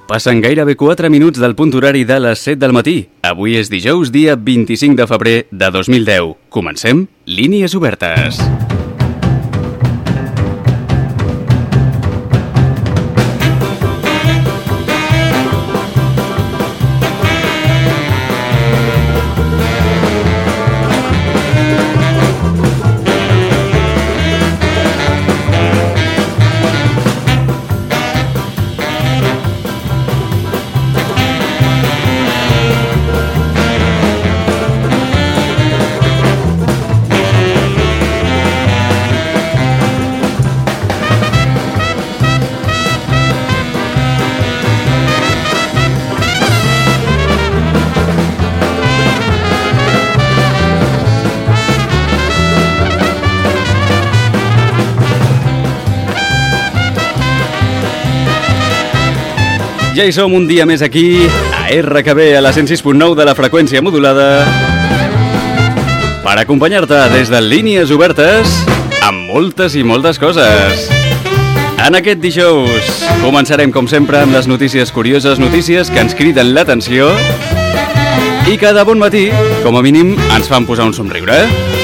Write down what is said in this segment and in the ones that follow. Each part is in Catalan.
Passen gairebé 4 minuts del punt horari de les 7 del matí. Avui és dijous, dia 25 de febrer de 2010. Comencem Línies Obertes. Ja hi som un dia més aquí, a RKB, a la 106.9 de la freqüència modulada, per acompanyar-te des de Línies Obertes amb moltes i moltes coses. En aquest dijous començarem, com sempre, amb les notícies curioses, notícies que ens criden l'atenció i que de bon matí, com a mínim, ens fan posar un somriure.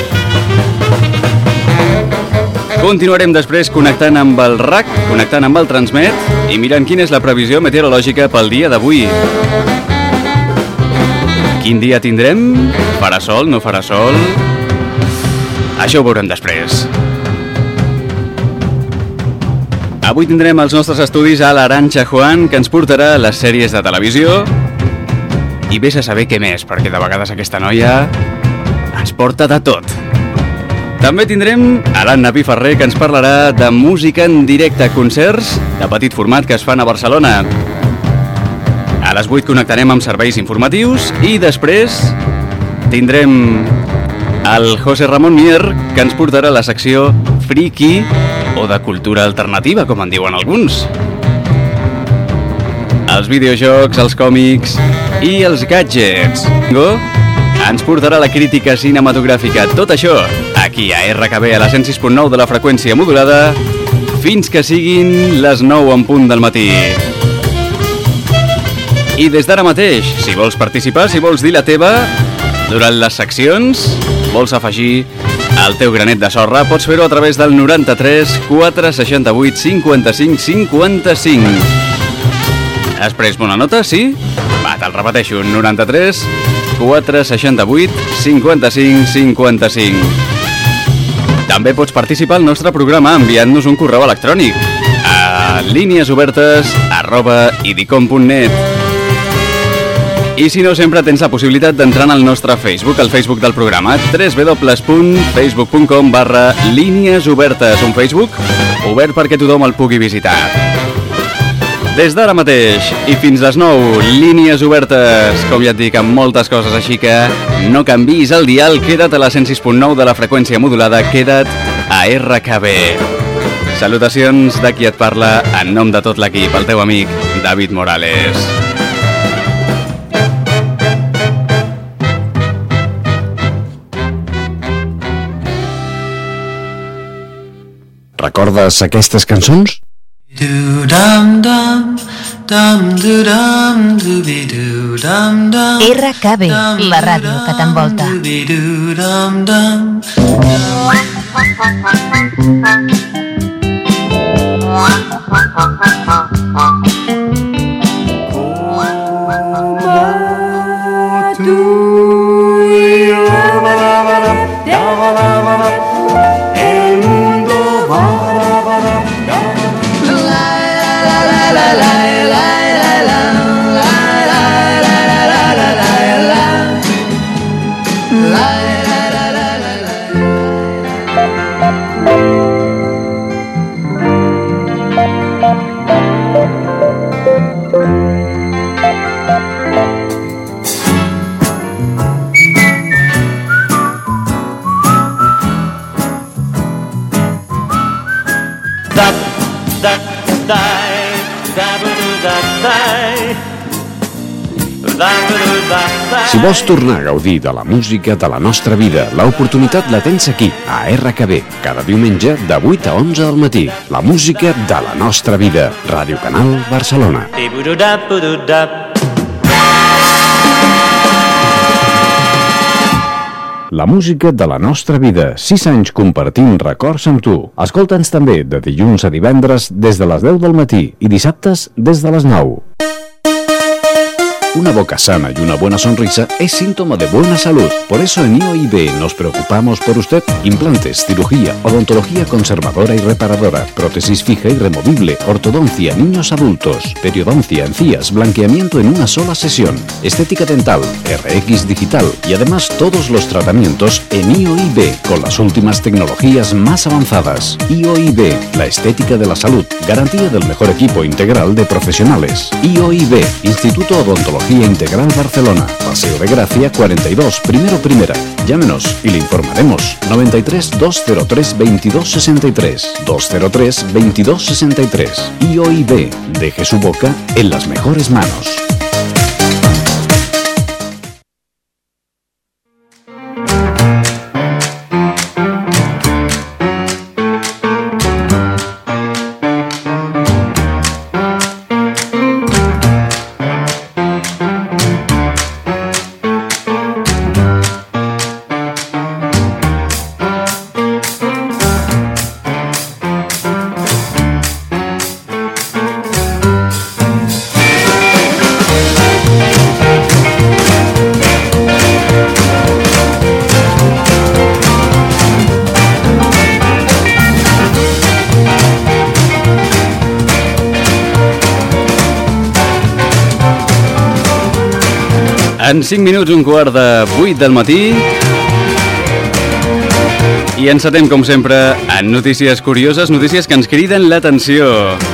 Continuarem després connectant amb el RAC, connectant amb el Transmet i mirant quina és la previsió meteorològica pel dia d'avui. Quin dia tindrem? Farà sol, no farà sol? Això ho veurem després. Avui tindrem els nostres estudis a l'Arantxa Juan, que ens portarà les sèries de televisió. I vés a saber què més, perquè de vegades aquesta noia ens porta de tot. També tindrem a l'Anna Piferrer, que ens parlarà de música en directe, concerts de petit format que es fan a Barcelona. A les 8 connectarem amb serveis informatius i després tindrem el José Ramón Mier, que ens portarà la secció friki o de cultura alternativa, com en diuen alguns. Els videojocs, els còmics i els gadgets. Ens portarà la crítica cinematogràfica. Tot això aquí a RKB, a la 106.9 de la freqüència modulada, fins que siguin les 9 en punt del matí. I des d'ara mateix, si vols participar, si vols dir la teva, durant les seccions, vols afegir el teu granet de sorra, pots fer-ho a través del 93 468 55 55. Has pres bona nota, sí? Va, te'l repeteixo, 93 468 55 55. També pots participar al nostre programa enviant-nos un correu electrònic a liniesobertes@idicom.net. I si no, sempre tens la possibilitat d'entrar al nostre Facebook, al Facebook del programa, www.facebook.com/liniesobertes, un Facebook obert perquè tothom el pugui visitar. Des d'ara mateix i fins les 9, Línies Obertes, com ja et dic, amb moltes coses, així que no canviïs el dial, queda't a la 106.9 de la freqüència modulada, queda't a RKB. Salutacions de qui et parla en nom de tot l'equip, el teu amic David Morales. Recordes aquestes cançons? RKB, la ràdio que t'envolta. Si vols tornar a gaudir de la música de la nostra vida, l'oportunitat la tens aquí, a RKB, cada diumenge de 8 a 11 del matí. La música de la nostra vida. Ràdio Canal Barcelona. La música de la nostra vida. 6 anys compartint records amb tu. Escolta'ns també de dilluns a divendres des de les 10 del matí i dissabtes des de les 9. Una boca sana y una buena sonrisa es síntoma de buena salud. Por eso en IOIB nos preocupamos por usted. Implantes, cirugía, odontología conservadora y reparadora, prótesis fija y removible, ortodoncia, niños adultos, periodoncia, encías, blanqueamiento en una sola sesión, estética dental, RX digital y además todos los tratamientos en IOIB con las últimas tecnologías más avanzadas. IOIB, la estética de la salud, garantía del mejor equipo integral de profesionales. IOIB, Instituto Odontología Integral Barcelona, Paseo de Gracia 42, primera. Llámenos y le informaremos. 93 203 2263 203 2263. IOIB, deje su boca en las mejores manos. En 5 minuts, un quart de 8 del matí. I encetem, com sempre, en notícies curioses, notícies que ens criden l'atenció.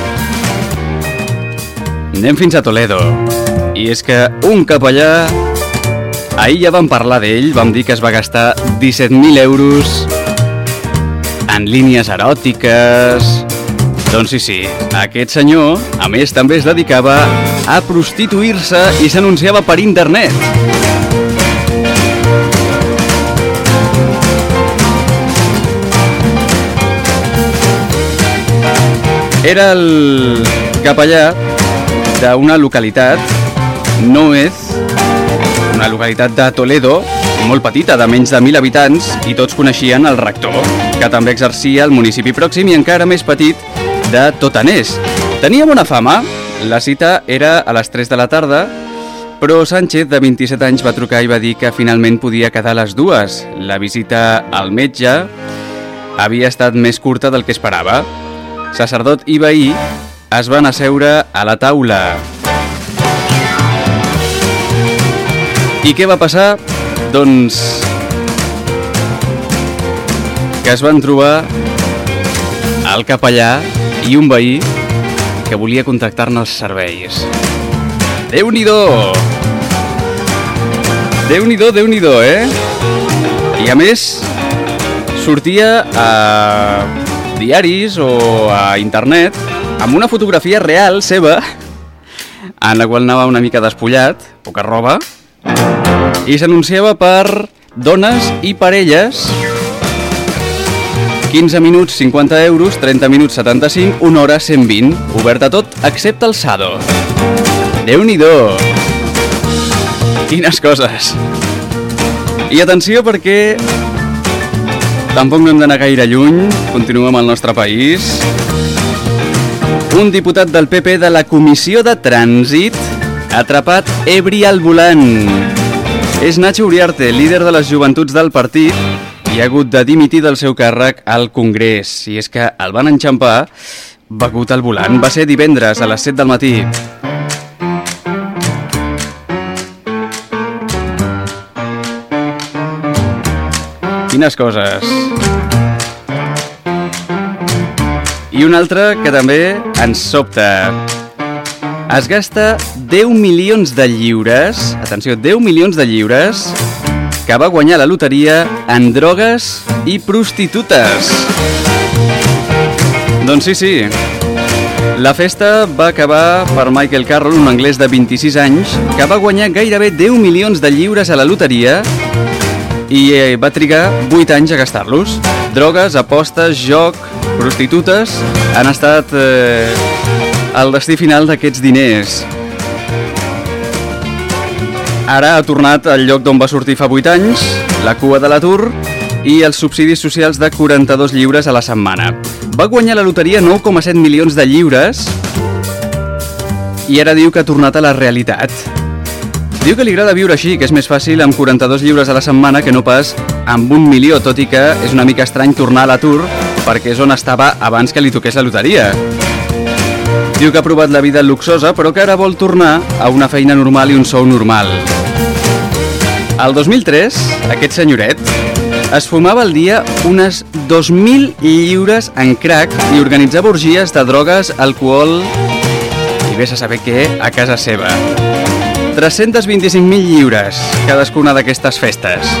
Anem fins a Toledo. I és que un capellà, ahir ja vam parlar d'ell, vam dir que es va gastar 17.000 euros en línies eròtiques. Doncs sí, aquest senyor, a més, també es dedicava a prostituir-se i s'anunciava per internet. Era el capellà d'una localitat, Nuez, una localitat de Toledo, molt petita, de menys de 1.000 habitants, i tots coneixien el rector, que també exercia al municipi pròxim i encara més petit de Totanés. Tenia bona fama, la cita era a les 3 de la tarda, però Sánchez, de 27 anys, va trucar i va dir que finalment podia quedar a les 2. La visita al metge havia estat més curta del que esperava. Sacerdot i veí es van asseure a la taula. I què va passar? Doncs que es van trobar el capellà i un veí que volia contractar-ne els serveis. Déu-n'hi-do! Déu-n'hi-do, eh? I a més, sortia a diaris o a internet amb una fotografia real seva en la qual anava una mica despullat, poca roba, i s'anunciava per dones i parelles. 15 minuts, 50 euros, 30 minuts, 75, 1 hora, 120. Obert a tot, excepte el Sado. Déu-n'hi-do! Quines coses! I atenció perquè tampoc no hem d'anar gaire lluny, continuem al nostre país. Un diputat del PP de la Comissió de Trànsit atrapat ebri al volant. És Nacho Uriarte, líder de les joventuts del partit, i ha hagut de dimitir del seu càrrec al Congrés. I és que el van enxampar begut al volant. Va ser divendres a les 7 del matí. Quines coses. I un altre que també ens sobta. Es gasta 10 milions de lliures, atenció, 10 milions de lliures, que va guanyar la loteria en drogues i prostitutes. Doncs sí, La festa va acabar per Michael Carroll, un anglès de 26 anys, que va guanyar gairebé 10 milions de lliures a la loteria i va trigar 8 anys a gastar-los. Drogues, apostes, joc, prostitutes han estat el destí final d'aquests diners. Ara ha tornat al lloc d'on va sortir fa 8 anys, la cua de l'atur i els subsidis socials de 42 lliures a la setmana. Va guanyar la loteria 9,7 milions de lliures i ara diu que ha tornat a la realitat. Diu que li agrada viure així, que és més fàcil amb 42 lliures a la setmana que no pas amb 1 milió, tot i que és una mica estrany tornar a l'atur perquè és on estava abans que li toqués la loteria. Diu que ha provat la vida luxosa, però que ara vol tornar a una feina normal i un sou normal. El 2003, aquest senyoret es fumava al dia unes 2.000 lliures en crack i organitzava orgies de drogues, alcohol i vés a saber què a casa seva. 325.000 lliures cadascuna d'aquestes festes.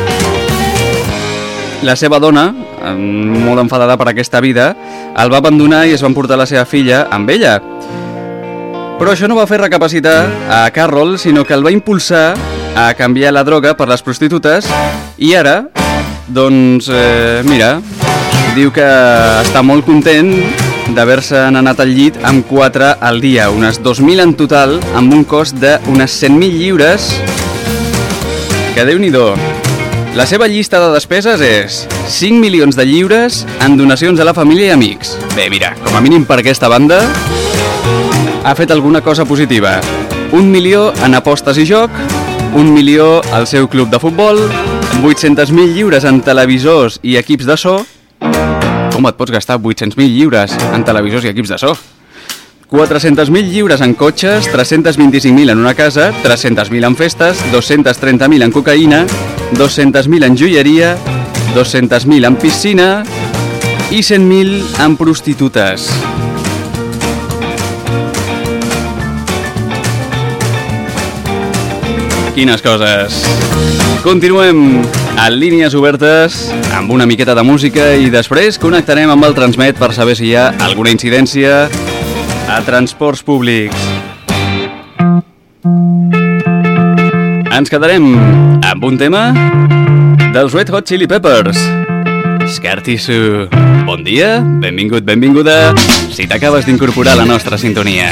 La seva dona, molt enfadada per aquesta vida, el va abandonar i es van portar la seva filla amb ella. Però això no va fer recapacitar a Carroll, sinó que el va impulsar a canviar la droga per les prostitutes i ara, doncs, mira, diu que està molt content d'haver-se'n anat al llit amb 4 al dia, unes 2.000 en total, amb un cost d'unes 100.000 lliures, que Déu-n'hi-do. La seva llista de despeses és 5 milions de lliures en donacions a la família i amics. Bé, mira, com a mínim per aquesta banda ha fet alguna cosa positiva. 1 milió en apostes i joc, 1 milió al seu club de futbol, 800.000 lliures en televisors i equips de so. Com et pots gastar 800.000 lliures en televisors i equips de so? 400.000 lliures en cotxes, 325.000 en una casa, 300.000 en festes, 230.000 en cocaïna, 200.000 en joieria, 200.000 en piscina i 100.000 en prostitutes. Quines coses! Continuem a línies obertes amb una miqueta de música i després connectarem amb el Transmet per saber si hi ha alguna incidència a transports públics. Ens quedarem amb un tema dels Red Hot Chili Peppers. Scar Tissue. Bon dia, benvingut, benvinguda, si t'acabes d'incorporar a la nostra sintonia.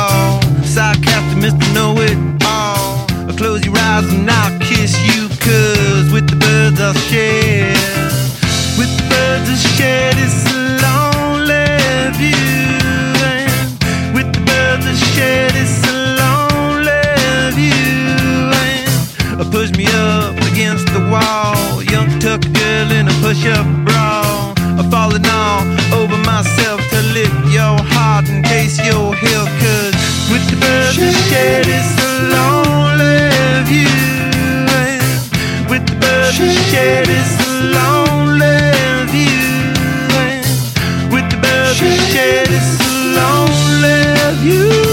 Close your eyes and I'll kiss you, 'cause with the birds I'll share. With the birds I'll share this lonely view. And with the birds I'll share this lonely view. And push me up against the wall, young tuck girl in a push-up bra. I'm falling all over myself to lick your heart and taste your heel, 'cause with the birds I'll share this lonely view. With the birds we share this lonely view. With the birds we share this lonely view.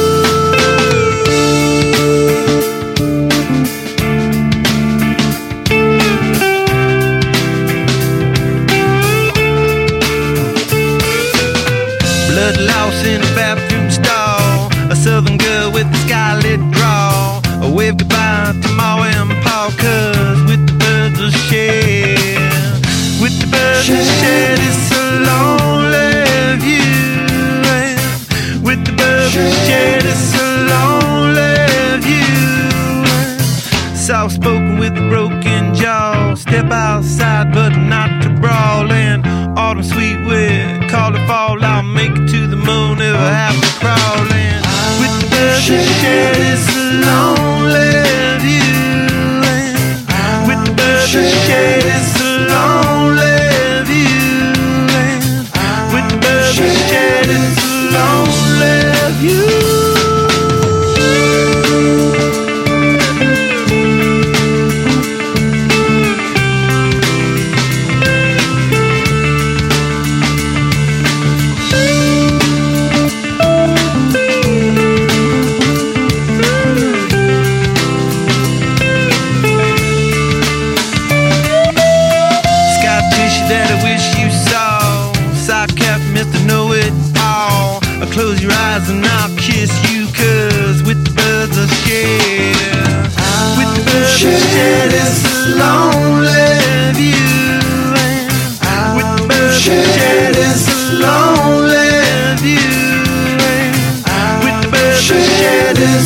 Blood louse in a bathroom stall, a southern girl with a scarlet draw. Wave goodbye to Ma and Pa, 'cause with the birds we'll share. With the birds we'll share this lonely view. With the birds we'll share this lonely view. Soft-spoken with a broken jaw, step outside but not to brawl. And autumn sweet with call it fall, I'll make it to the moon if I have to crawl. And with the birds we'll share this lonely view. With the birds we share this lonely view. With the birds we share this lonely view.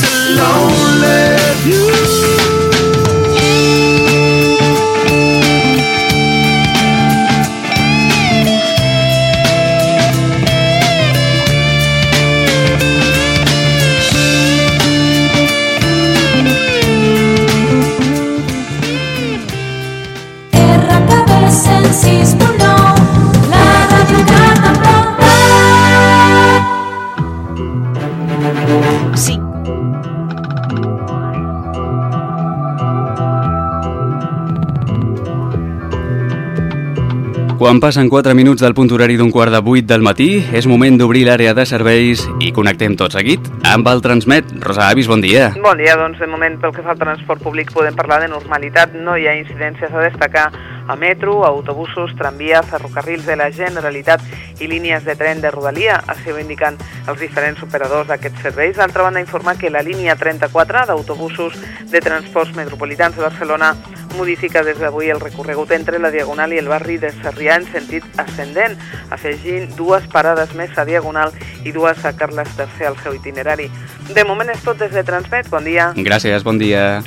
It's a lonely view. Sí. Quan passen 4 minuts del punt horari d'un 7:15 del matí, és moment d'obrir l'àrea de serveis i connectem tot seguit amb el Transmet. Rosa Avis, bon dia. Bon dia, doncs de moment pel que fa al transport públic podem parlar de normalitat, no hi ha incidències a destacar a metro, autobusos, tramvia, ferrocarrils de la Generalitat i línies de tren de Rodalia, així ho indiquen els diferents operadors d'aquests serveis. D'altra banda, informa que la línia 34 d'autobusos de transports metropolitans de Barcelona modifica des d'avui el recorregut entre la Diagonal i el barri de Sarrià en sentit ascendent, afegint 2 parades més a Diagonal i 2 a Carles III al seu itinerari. De moment és tot des de Transmet. Bon dia. Gràcies, bon dia.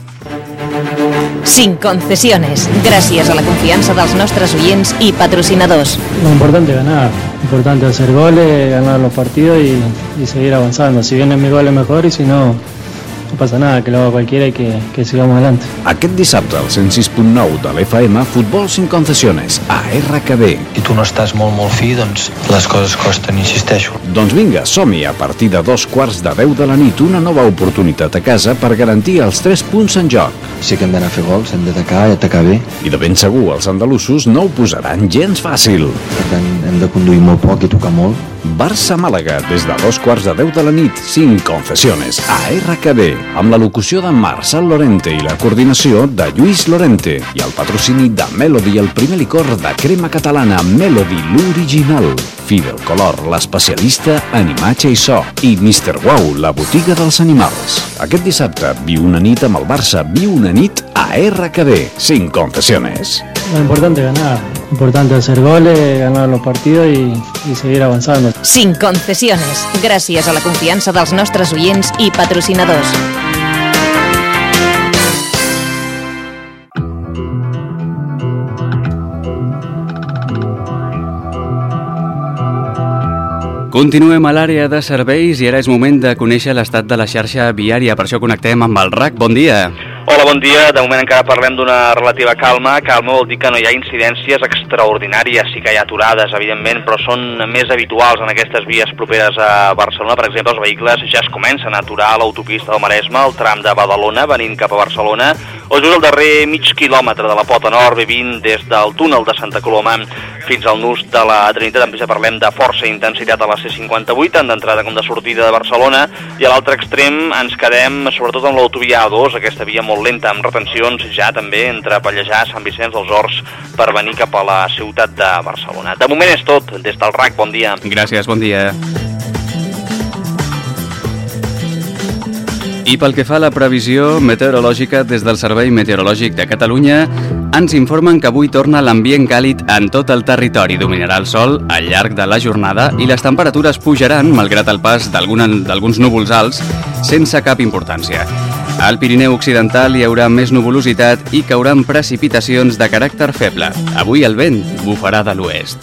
Sin concesiones. Gracias a la confianza de los nuestros oyentes y patrocinadores. Lo importante es ganar, lo importante es hacer goles, ganar los partidos y seguir avanzando. Si viene mi gol es mejor y si no, no pasa nada, que lo haga cualquiera y que sigamos adelante. Aquest dissabte, al 106.9 de l'FM, Futbol sin concesiones, a RKB. Si tu no estàs molt fi, doncs les coses costen, insisteixo. Doncs vinga, som-hi a partir de 2:15 de la nit, una nova oportunitat a casa per garantir els 3 punts en joc. Sí que hem d'anar a fer gols, hem d'atacar i atacar bé. I de ben segur, els andalusos no ho posaran gens fàcil. Per tant, hem de conduir molt poc i tocar molt. Barça-Màlaga, des de 2:15 de la nit, sin concesiones, a RKB, amb la locució de Marçal Lorente i la coordinació de Lluís Lorente i el patrocini de Melody, el primer licor de crema catalana Melody, l'original. Fidel Color, l'especialista en imatge i so, i Mr. Wow, la botiga dels animals. Aquest dissabte, viu una nit amb el Barça, viu una nit a RKB, sin concesiones. Lo importante es ganar, lo importante es hacer goles, ganar los partidos y seguir avanzando. Sin concesiones. Gracias a la confianza de los nuestros oyentes y patrocinadores. Continuem a l'àrea de serveis i ara és moment de conèixer l'estat de la xarxa viària. Per això connectem amb el RAC. Bon dia. Hola, bon dia. De moment encara parlem d'una relativa calma. Calma vol dir que no hi ha incidències extraordinàries. Sí que hi ha aturades, evidentment, però són més habituals en aquestes vies properes a Barcelona. Per exemple, els vehicles ja es comencen a aturar a l'autopista del Maresme, el tram de Badalona, venint cap a Barcelona, o just el darrer mig quilòmetre de la Pota Nord, B20, des del túnel de Santa Coloma fins al nus de la Trinitat. També ja parlem de força intensitat a la C58, tant d'entrada com de sortida de Barcelona, i a l'altre extrem ens quedem sobretot amb l'autovia A2, aquesta via molt lenta, amb retencions ja també entre Pallejà, Sant Vicenç dels Horts, per venir cap a la ciutat de Barcelona. De moment és tot, des del RAC, bon dia. Gràcies, bon dia. I pel que fa a la previsió meteorològica, des del Servei Meteorològic de Catalunya ens informen que avui torna l'ambient càlid en tot el territori. Dominarà el sol al llarg de la jornada i les temperatures pujaran, malgrat el pas d'alguns núvols alts, sense cap importància. Al Pirineu Occidental hi haurà més nuvolositat i cauran precipitacions de caràcter feble. Avui el vent bufarà de l'oest.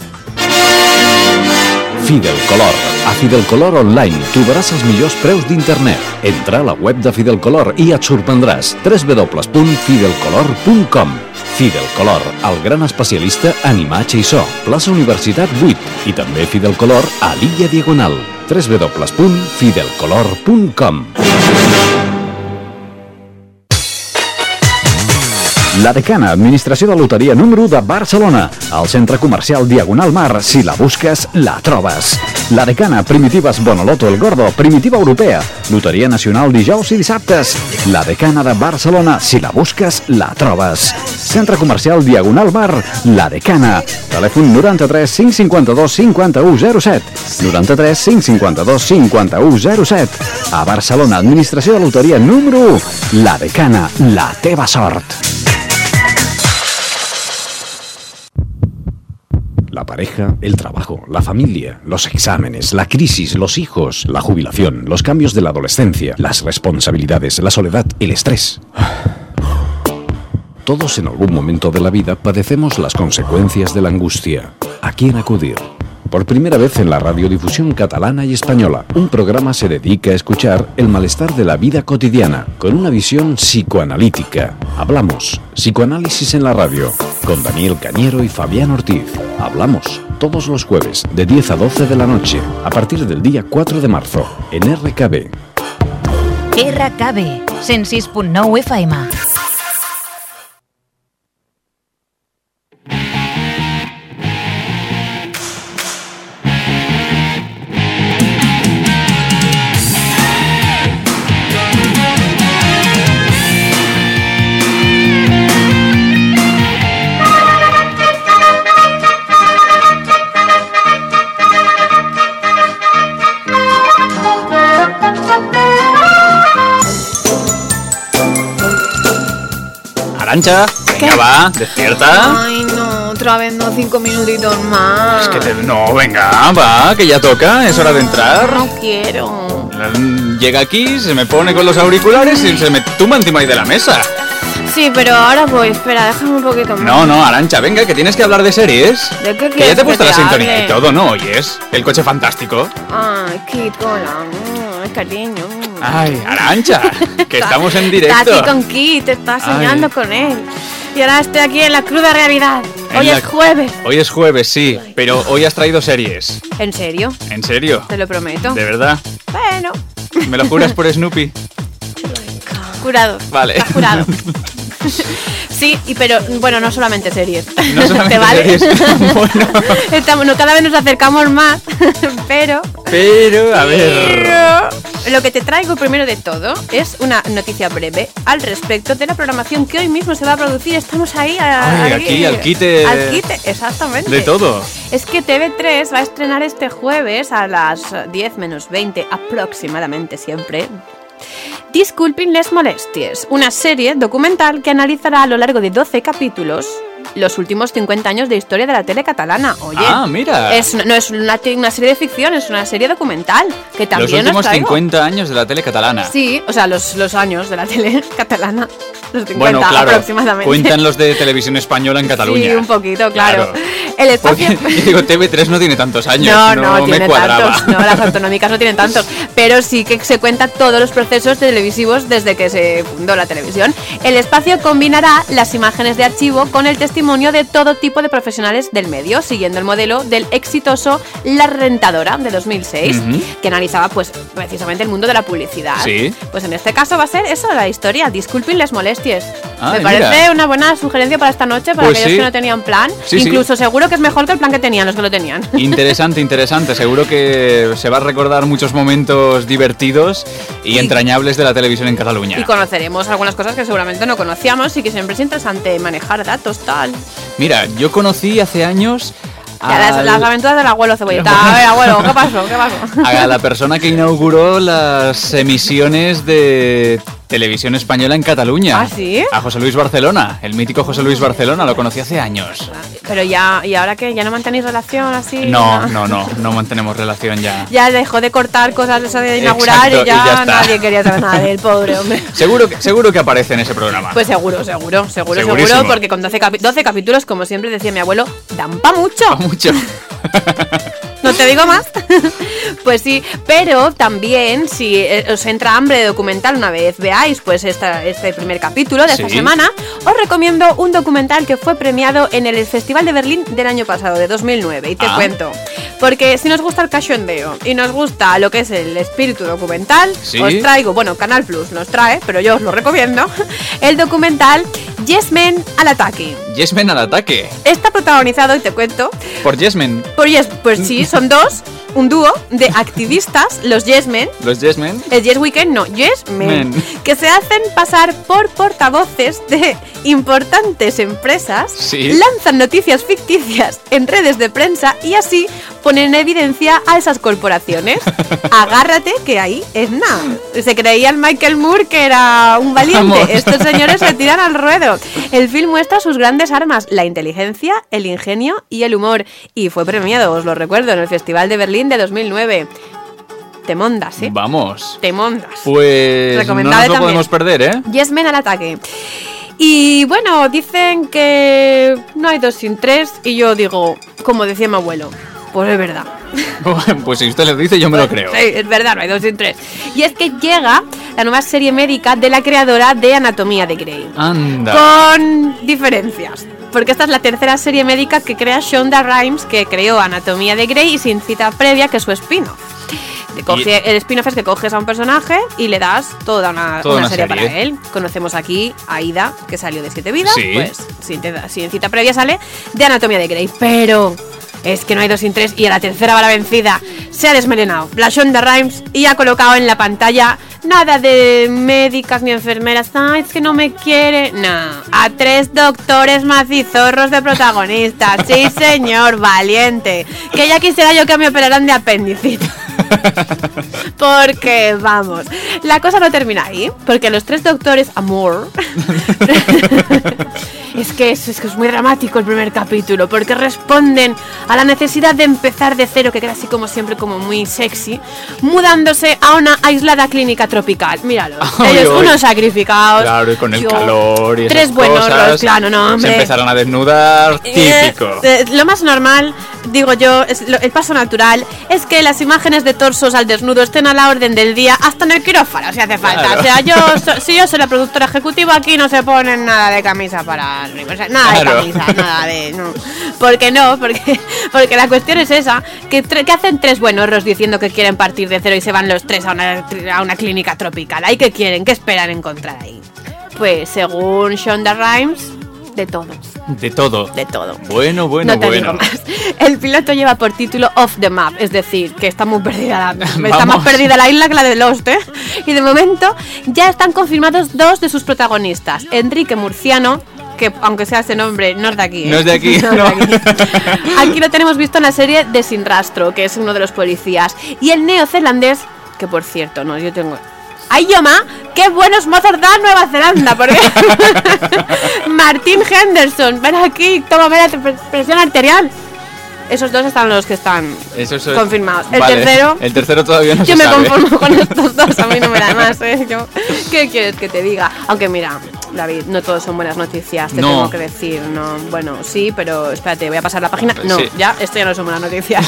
Fidel Color. A Fidel Color Online trobaràs els millors preus d'internet. Entra a la web de Fidel Color i et sorprendràs. www.fidelcolor.com. Fidel Color, el gran especialista en imatge i so. Plaça Universitat 8 i també Fidel Color a l'Illa Diagonal. www.fidelcolor.com. La Decana, administració de loteria número 1 de Barcelona. Al centre comercial Diagonal Mar, si la busques, la trobes. La Decana, Primitives Bonoloto El Gordo, Primitiva Europea. Loteria nacional dijous i dissabtes. La Decana de Barcelona, si la busques, la trobes. Centre comercial Diagonal Mar, La Decana. Telèfon 93 552 5107. 93 552 5107. A Barcelona, administració de loteria número 1. La Decana, la teva sort. La la pareja, el trabajo, la familia, los exámenes, la crisis, los hijos, la jubilación, los cambios de la adolescencia, las responsabilidades, la soledad, el estrés. Todos en algún momento de la vida padecemos las consecuencias de la angustia. ¿A quién acudir? Por primera vez en la radiodifusión catalana y española, un programa se dedica a escuchar el malestar de la vida cotidiana con una visión psicoanalítica. Hablamos, psicoanálisis en la radio, con Daniel Cañero y Fabián Ortiz. Hablamos todos los jueves de 10 a 12 de la noche, a partir del día 4 de marzo, en RKB. RKB, 106.9 FM. Arancha, venga, ¿qué? va, despierta. Ay, no, otra vez no, 5 minutitos más. Es que no, venga, va, que ya toca, es hora de entrar. No quiero. Llega aquí, se me pone con los auriculares y se me tumba encima ahí de la mesa. Sí, pero ahora voy, espera, déjame un poquito más. No, Arancha, venga, que tienes que hablar de series. ¿De qué Que ya quieres te he puesto que la te sintonía hable? y todo, ¿no oyes? El coche fantástico. Ay, Kit, hola, cariño. Ay, Arancha, que estamos en Está directo. aquí con Kit, está soñando Ay. con él. Y ahora estoy aquí en la cruda realidad. En Hoy la- es jueves. Hoy es jueves, sí, pero hoy has traído series. ¿En serio? ¿En serio? Te lo prometo. ¿De verdad? Bueno, ¿Me lo juras por Snoopy? jurado. Vale. Está jurado. Sí, pero bueno, no solamente series. No solamente ¿Te vale? series. Bueno. No, cada vez nos acercamos más, pero A ver. lo que te traigo primero de todo es una noticia breve al respecto de la programación que hoy mismo se va a producir. Estamos ahí, Aquí, al quite. Al quite, exactamente. De todo. Es que TV3 va a estrenar este jueves a las 10 menos 20 aproximadamente siempre. Disculpen les molestias, una serie documental que analizará a lo largo de 12 capítulos los últimos 50 años de historia de la tele catalana. Oye, Mira. no es una serie de ficción, es una serie documental que también Los últimos os traigo. 50 años de la tele catalana. Sí, o sea, los años de la tele catalana. Los 50 Bueno, claro, aproximadamente. cuentan los de televisión española en Cataluña. Sí, un poquito, claro. Claro. El espacio... Porque, yo digo, TV3 no tiene tantos años. No me tiene cuadraba. tantos. No, las autonómicas no tienen tantos. Pero sí que se cuentan todos los procesos televisivos desde que se fundó la televisión. El espacio combinará las imágenes de archivo con el testimonio de todo tipo de profesionales del medio, siguiendo el modelo del exitoso La Rentadora de 2006, que analizaba pues precisamente el mundo de la publicidad. Sí. Pues en este caso va a ser eso, la historia. Disculpen les molestias. Ay, Me parece mira. una buena sugerencia para esta noche, para Pues aquellos sí. que no tenían plan. Sí, Incluso seguro que es mejor que el plan que tenían los que lo tenían. Interesante. Seguro que se va a recordar muchos momentos divertidos y entrañables de la televisión en Cataluña. Y conoceremos algunas cosas que seguramente no conocíamos y que siempre es interesante manejar datos, tal. Mira, yo conocí hace años Ya, las aventuras del abuelo Cebolleta. A ver, abuelo, ¿qué pasó? a la persona que inauguró las emisiones de televisión española en Cataluña. ¿Ah, sí? A José Luis Barcelona, el mítico José Luis Barcelona, lo conocí hace años. Pero ya, ¿y ahora qué? ¿Ya no mantenéis relación así? No mantenemos relación ya. Ya dejó de cortar cosas de eso de inaugurar. Exacto, y ya y ya está. nadie quería saber nada del pobre hombre. Seguro que aparece en ese programa. Pues seguro, Segurísimo. porque con 12 capítulos, como siempre decía mi abuelo, dan pa' mucho. Mucho. No te digo más. Pues sí, pero también si os entra hambre de documental una vez veáis pues este primer capítulo de esta Sí. semana, os recomiendo un documental que fue premiado en el Festival de Berlín del año pasado, de 2009, y te cuento. Porque si nos gusta el cachondeo y nos gusta lo que es el espíritu documental, Sí. os traigo, bueno, Canal Plus nos trae, pero yo os lo recomiendo, el documental Yes Men al ataque. Yes Men al ataque. Está protagonizado, y te cuento, Por Yes Men. pues sí, son un dúo de activistas, los Yes Men. Los Yes Men. El Yes Weekend, no, Yes Men, Men. que se hacen pasar por portavoces de importantes empresas, Sí. lanzan noticias ficticias en redes de prensa y así ponen en evidencia a esas corporaciones. Agárrate que ahí es nada. Se creía el Michael Moore que era un valiente. Vamos. Estos señores se tiran al ruedo. El film muestra sus grandes grandes armas, la inteligencia, el ingenio y el humor. Y fue premiado, os lo recuerdo, en el Festival de Berlín de 2009. Te mondas, ¿eh? Vamos. Te mondas. Pues Recomendable no nos lo podemos perder, ¿eh? Yes Men al ataque. Y bueno, dicen que no hay 2 sin 3 y yo digo, como decía mi abuelo, pues es verdad. Pues si usted lo dice, yo me lo creo. Sí, es verdad, no hay 2 sin 3. Y es que llega la nueva serie médica de la creadora de Anatomía de Grey. Anda. Con diferencias. Porque esta es la tercera serie médica que crea Shonda Rhimes, que creó Anatomía de Grey y sin cita previa, que es su spin-off. El spin-off es que coges a un personaje y le das toda una serie para él. Conocemos aquí a Ida, que salió de 7 vidas. Sí. Pues sin cita previa sale de Anatomía de Grey. Pero es que no hay 2 sin 3 y a la tercera va la vencida. Se ha desmelenado la Shonda Rhimes y ha colocado en la pantalla nada de médicas ni enfermeras. Ay, es que no me quiere. No, a 3 doctores macizorros de protagonistas. Sí, señor, valiente. Que ya quisiera yo que me operaran de apendicitis. Porque, vamos, la cosa no termina ahí. Porque los 3 doctores, amor. Es que es muy dramático el primer capítulo, porque responden a la necesidad de empezar de cero, que queda así como siempre como muy sexy, mudándose a una aislada clínica tropical. Míralos, ellos unos sacrificados. Claro, y con el calor y 3 esas buenos cosas, claro, no, hombre. se empezaron a desnudar, típico. Lo más normal, digo yo, el paso natural es que las imágenes de torsos al desnudo estén a la orden del día hasta en el quirófano, si hace falta. Claro. O sea, si yo soy la productora ejecutiva, aquí no se ponen nada de camisa para el universo, nada de camisa, nada de... No. ¿Por qué no? Porque la cuestión es esa, que hacen 3 buenorros diciendo que quieren partir de cero y se van los 3 a una clínica tropical. ¿Ahí qué quieren? ¿Qué esperan encontrar ahí? Pues según Shonda Rhimes, de todo. De todo. De todo. Bueno. No te digo más. El piloto lleva por título Off the Map, es decir, que está muy perdida está más perdida la isla que la de Lost, ¿eh? Y de momento ya están confirmados 2 de sus protagonistas. Enrique Murciano, que aunque sea ese nombre, no es de aquí, ¿eh? No es de aquí, no. Aquí lo tenemos visto en la serie de Sin Rastro, que es uno de los policías. Y el neozelandés, que por cierto, no, yo tengo... ¡Ay, Yoma! ¡Qué buenos mozos da Nueva Zelanda! Porque Martin Henderson, ven aquí, tómame la presión arterial. Esos 2 están los que están confirmados. El tercero todavía no se sabe. Yo me conformo con estos 2, a mí no me da más, ¿eh? ¿Qué quieres que te diga? Aunque mira, David, no todos son buenas noticias, te tengo que decir. No, bueno, sí, pero espérate, voy a pasar la página. No, sí. Esto ya no son buenas noticias.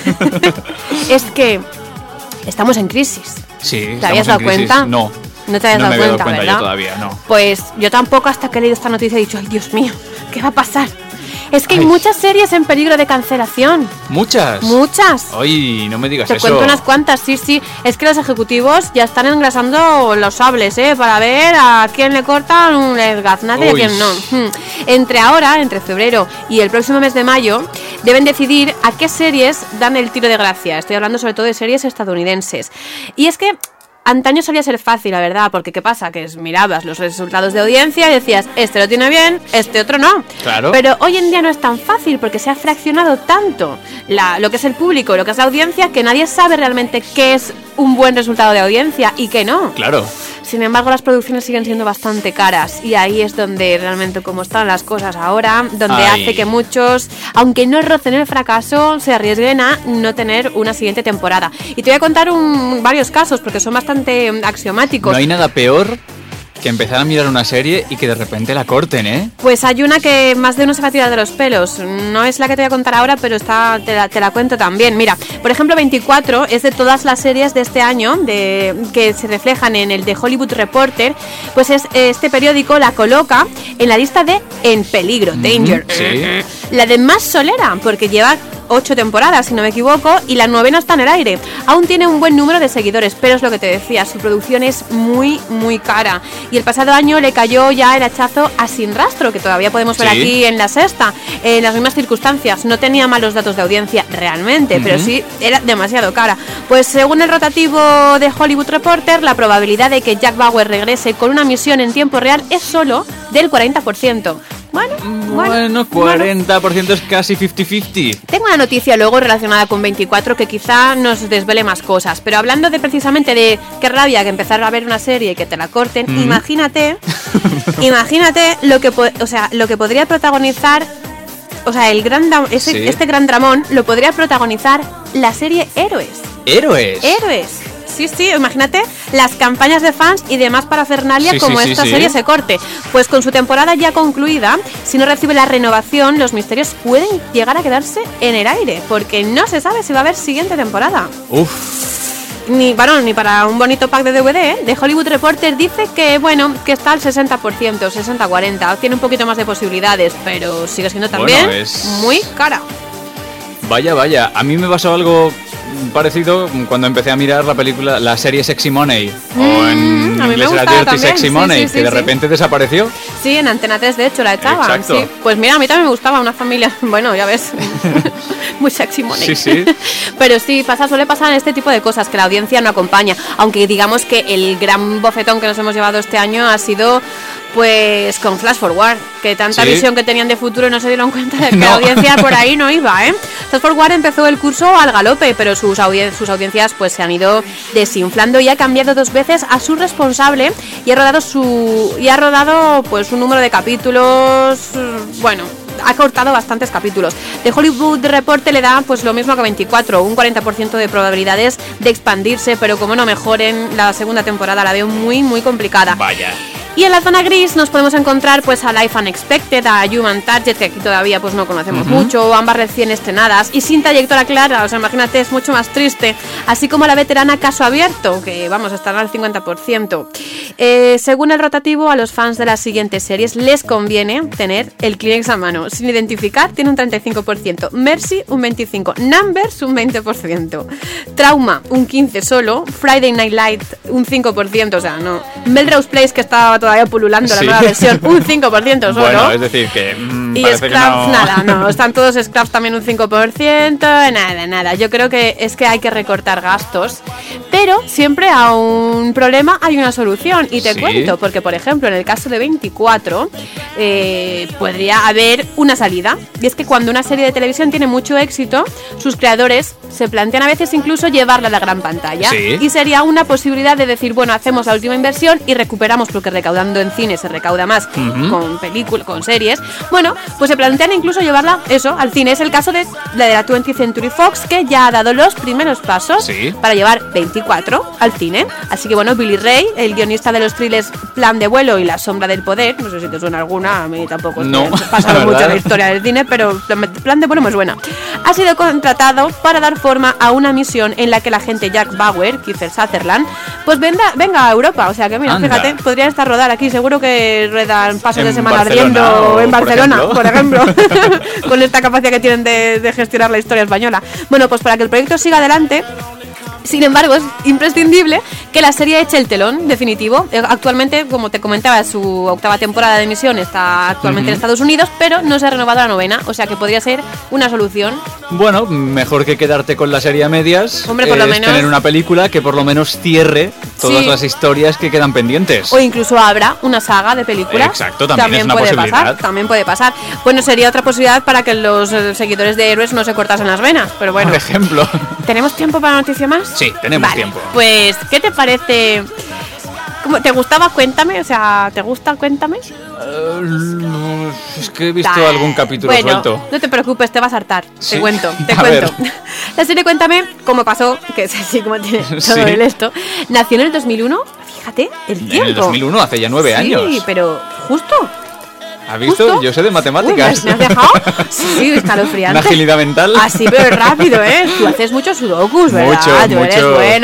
Es que estamos en crisis. Sí, ¿te habías dado cuenta? No. No te habías dado cuenta, ¿verdad? Yo todavía, no. Pues yo tampoco, hasta que he leído esta noticia he dicho, ay, Dios mío, ¿qué va a pasar? Es que hay muchas series en peligro de cancelación. ¿Muchas? Muchas. Ay, no me digas eso. Te cuento unas cuantas, sí. Es que los ejecutivos ya están engrasando los sables, para ver a quién le cortan el gaznate y a quién no. Entre febrero y el próximo mes de mayo, deben decidir a qué series dan el tiro de gracia. Estoy hablando sobre todo de series estadounidenses. Y es que antaño solía ser fácil, la verdad, porque ¿qué pasa? Que mirabas los resultados de audiencia y decías, este lo tiene bien, este otro no. Claro. Pero hoy en día no es tan fácil porque se ha fraccionado tanto lo que es el público, lo que es la audiencia, que nadie sabe realmente qué es un buen resultado de audiencia y qué no. Claro. Sin embargo, las producciones siguen siendo bastante caras y ahí es donde realmente como están las cosas ahora, donde hace que muchos, aunque no rocen el fracaso, se arriesguen a no tener una siguiente temporada. Y te voy a contar varios casos porque son bastante axiomáticos. No hay nada peor que empezar a mirar una serie y que de repente la corten, ¿eh? Pues hay una que más de uno se va a tirar de los pelos. No es la que te voy a contar ahora, pero te la cuento también. Mira, por ejemplo, 24 es de todas las series de este año que se reflejan en el The Hollywood Reporter. Pues este periódico la coloca en la lista de En Peligro, Danger. Sí. La de más solera, porque lleva 8 temporadas, si no me equivoco, y la 9ª está en el aire. Aún tiene un buen número de seguidores, pero es lo que te decía, su producción es muy, muy cara. Y el pasado año le cayó ya el hachazo a Sin Rastro, que todavía podemos ver aquí en la sexta, en las mismas circunstancias. No tenía malos datos de audiencia realmente, pero sí era demasiado cara. Pues según el rotativo de Hollywood Reporter, la probabilidad de que Jack Bauer regrese con una misión en tiempo real es solo del 40%. Bueno, 40% es casi 50-50. Tengo una noticia luego relacionada con 24 que quizá nos desvele más cosas, pero hablando de precisamente de qué rabia que empezar a ver una serie y que te la corten, imagínate lo que podría protagonizar, o sea, este gran dramón lo podría protagonizar la serie Héroes. ¿Héroes? Sí, imagínate las campañas de fans y demás parafernalia esta serie se corte. Pues con su temporada ya concluida, si no recibe la renovación, los misterios pueden llegar a quedarse en el aire, porque no se sabe si va a haber siguiente temporada. Ni para un bonito pack de DVD, ¿eh? The Hollywood Reporter dice que está al 60%, 60-40, tiene un poquito más de posibilidades, pero sigue siendo también muy cara. Vaya, a mí me pasó algo parecido cuando empecé a mirar la serie Sexy Money, o en inglés era Dirty también. Sexy Money, que de repente desapareció. Sí, en Antena 3 de hecho la echaban. Exacto. Sí. Pues mira, a mí también me gustaba una familia, ya ves, muy Sexy Money. Sí. Pero sí, suele pasar en este tipo de cosas, que la audiencia no acompaña, aunque digamos que el gran bofetón que nos hemos llevado este año ha sido pues con Flash Forward, que tanta visión que tenían de futuro no se dieron cuenta de que la audiencia por ahí no iba, ¿eh? Flash Forward empezó el curso al galope, pero sus audiencias pues se han ido desinflando y ha cambiado 2 veces a su responsable y ha rodado pues un número de capítulos, ha cortado bastantes capítulos. The Hollywood Reporter le da pues lo mismo que 24, un 40% de probabilidades de expandirse, pero como no mejoren la segunda temporada la veo muy muy complicada. Vaya. Y en la zona gris nos podemos encontrar pues a Life Unexpected, a Human Target, que aquí todavía pues no conocemos mucho, ambas recién estrenadas y sin trayectoria clara, o sea, imagínate, es mucho más triste, así como la veterana Caso Abierto, que estará al 50%. Según el rotativo, a los fans de las siguientes series les conviene tener el Kleenex a mano. Sin identificar, tiene un 35%, Mercy un 25%, Numbers un 20%, Trauma un 15% solo, Friday Night Light un 5%, o sea, no, Melrose Place, que estaba todavía pululando la nueva versión, un 5% solo. Bueno, es decir que y Scraps, nada, están todos Scraps también un 5%, nada. Yo creo que hay que recortar gastos, pero siempre a un problema hay una solución, y te cuento, porque por ejemplo en el caso de 24 podría haber una salida, y es que cuando una serie de televisión tiene mucho éxito, sus creadores se plantean a veces incluso llevarla a la gran pantalla, y sería una posibilidad de decir, hacemos la última inversión y recuperamos, porque recaudando en cine se recauda más con películas, con series, pues se plantean incluso llevarla al cine. Es el caso de la 20th Century Fox, que ya ha dado los primeros pasos para llevar 24 al cine. Así que Billy Ray, el guionista de los thrillers Plan de Vuelo y La Sombra del Poder, no sé si te suena alguna, a mí tampoco me ha pasado mucho en la historia del cine, pero Plan de Vuelo me suena. Ha sido contratado para dar forma a una misión en la que la agente Jack Bauer, Kiefer Sutherland, pues venga a Europa. O sea que mira, fíjate, podría estar rodar aquí, seguro que ruedan Pasos de Semana Ardiendo en Barcelona, por ejemplo, con esta capacidad que tienen de gestionar la historia española. Pues para que el proyecto siga adelante, sin embargo, es imprescindible que la serie eche el telón definitivo. Actualmente, como te comentaba, su 8ª temporada de emisión está actualmente en Estados Unidos, pero no se ha renovado la 9ª, o sea que podría ser una solución. Bueno, mejor que quedarte con la serie a medias. Hombre, por lo menos tener una película que por lo menos cierre todas las historias que quedan pendientes. O incluso abra una saga de películas. Exacto, también es una posibilidad. También puede pasar. Bueno, sería otra posibilidad para que los seguidores de Héroes no se cortasen las venas, pero bueno. Por ejemplo. ¿Tenemos tiempo para noticia más? Sí, tenemos tiempo. Pues, ¿qué te parece? ¿Te gustaba Cuéntame? O sea, ¿te gusta Cuéntame? Es que he visto algún capítulo suelto. No te preocupes, te vas a hartar. ¿Sí? Te cuento. Ver. La serie Cuéntame, como pasó, que es así como tiene todo el esto, nació en el 2001. Fíjate, el tiempo. En el 2001, hace ya 9 años. Sí, pero justo. ¿Has visto? ¿Justo? Yo sé de matemáticas. ¿Me has dejado? Sí, escalofriante. Una agilidad mental. Así, pero rápido, ¿eh? Tú haces muchos sudokus, ¿verdad? Tú eres bueno,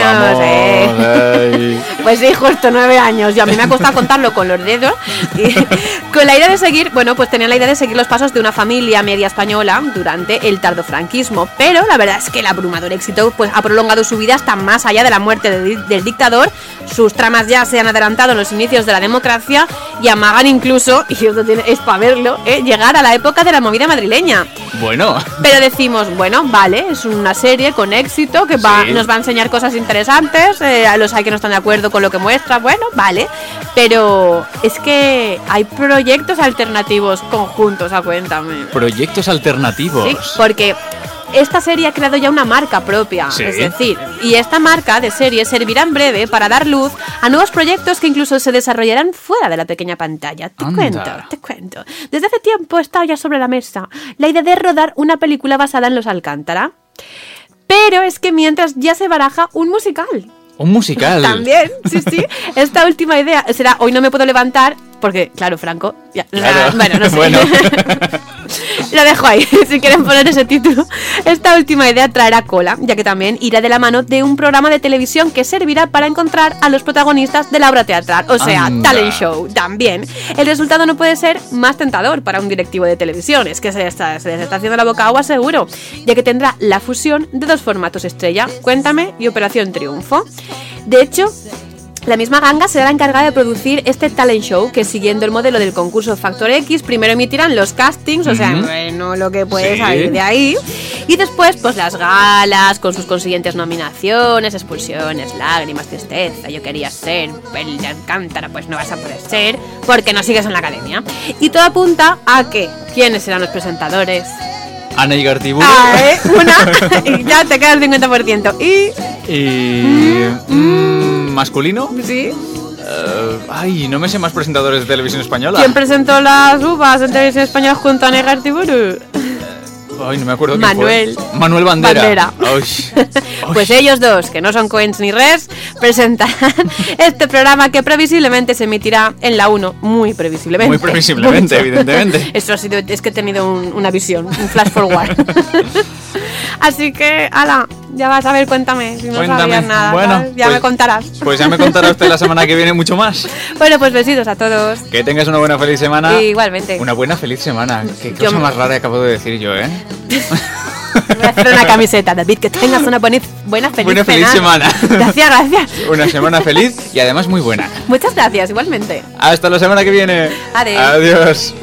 Pues sí, justo 9 años. Y a mí me ha costado contarlo con los dedos. Y con la idea de seguir, pues tenían la idea de seguir los pasos de una familia media española durante el tardofranquismo. Pero la verdad es que el abrumador éxito pues ha prolongado su vida hasta más allá de la muerte del dictador. Sus tramas ya se han adelantado en los inicios de la democracia y amagan incluso, y es para verlo, llegar a la época de la movida madrileña. Bueno. Pero decimos, bueno, vale, es una serie con éxito que nos va a enseñar cosas interesantes, a los hay que no están de acuerdo con lo que muestra, bueno, vale. Pero es que hay proyectos alternativos conjuntos, cuéntame. Proyectos alternativos. Sí, porque esta serie ha creado ya una marca propia, ¿sí? Es decir, y esta marca de serie servirá en breve para dar luz a nuevos proyectos que incluso se desarrollarán fuera de la pequeña pantalla. Te cuento. Desde hace tiempo está ya sobre la mesa la idea de rodar una película basada en Los Alcántara. Pero es que mientras ya se baraja un musical. ¿Un musical? También, sí. Esta última idea será Hoy no me puedo levantar, porque, claro, Franco... Ya, claro. Bueno, no sé. Bueno. Lo dejo ahí, si quieren poner ese título. Esta última idea traerá cola, ya que también irá de la mano de un programa de televisión que servirá para encontrar a los protagonistas de la obra teatral, o sea, talent show, también. El resultado no puede ser más tentador para un directivo de televisión, es que se les está haciendo la boca agua seguro, ya que tendrá la fusión de dos formatos estrella, Cuéntame y Operación Triunfo. De hecho, la misma ganga será la encargada de producir este talent show, que siguiendo el modelo del concurso Factor X, primero emitirán los castings, o sea, bueno, lo que puede salir de ahí, y después pues las galas, con sus consiguientes nominaciones, expulsiones, lágrimas, tristeza, yo quería ser el de Alcántara, pues no vas a poder ser, porque no sigues en la academia. Y todo apunta a que, ¿quiénes serán los presentadores? Ana y Gartiburu. Y ya te queda el 50%. ¿Masculino? Sí. No me sé más presentadores de televisión española. ¿Quién presentó las uvas en televisión española junto a Ana y Gartiburu? No me acuerdo Manuel. Quién fue. Manuel Bandera. Pues ellos dos, que no son coins ni res, presentarán este programa que previsiblemente se emitirá en la 1, muy previsiblemente. Muy previsiblemente, evidentemente. Esto ha sido, es que he tenido una visión, un flash forward. Así que, ala, ya vas a ver, cuéntame, si no sabías nada, bueno, ya me contarás. Pues ya me contará usted la semana que viene mucho más. Bueno, pues besitos a todos. Que tengas una buena, feliz semana. Igualmente. Una buena, feliz semana. Qué cosa más rara acabo de decir yo, Voy a hacer una camiseta, David, que tengas una buena, feliz semana. Gracias. Una semana feliz y además muy buena. Muchas gracias, igualmente. Hasta la semana que viene. Adiós.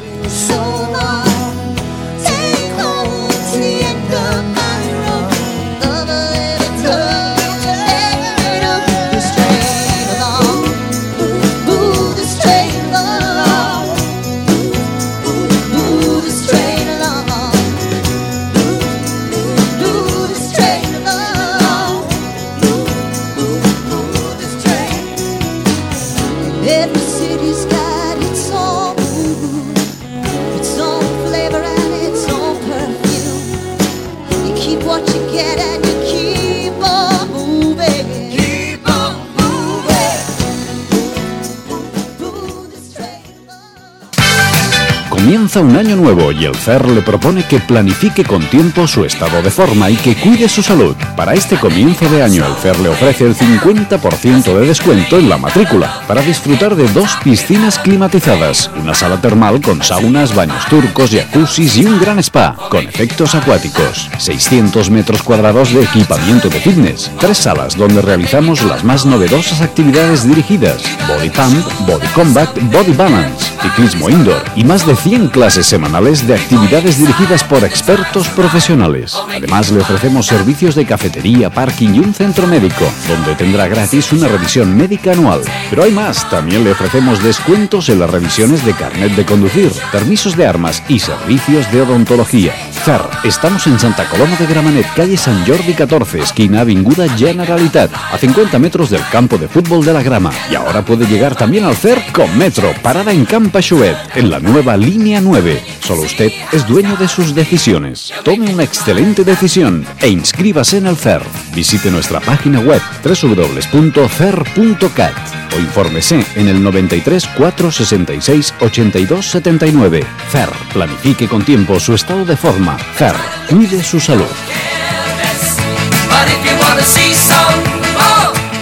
Comienza un año nuevo y el CER le propone que planifique con tiempo su estado de forma y que cuide su salud. Para este comienzo de año, el CER le ofrece el 50% de descuento en la matrícula para disfrutar de 2 piscinas climatizadas, una sala termal con saunas, baños turcos, jacuzzis y un gran spa con efectos acuáticos, 600 metros cuadrados de equipamiento de fitness, 3 salas donde realizamos las más novedosas actividades dirigidas, body pump, body combat, body balance, ciclismo indoor y más de 100 clases semanales de actividades dirigidas por expertos profesionales. Además, le ofrecemos servicios de cafetería, parking y un centro médico, donde tendrá gratis una revisión médica anual. Pero hay más, también le ofrecemos descuentos en las revisiones de carnet de conducir, permisos de armas y servicios de odontología. CER, estamos en Santa Coloma de Gramenet, calle Sant Jordi 14, esquina Avinguda Generalitat, a 50 metros del campo de fútbol de la Grama. Y ahora puede llegar también al CER con Metro, parada en Camp Aixuet, en la nueva línea 9. Solo usted es dueño de sus decisiones. Tome una excelente decisión e inscríbase en el CER. Visite nuestra página web www.cer.cat o infórmese en el 93 466 82 79. CER, planifique con tiempo su estado de forma. CER, cuide su salud.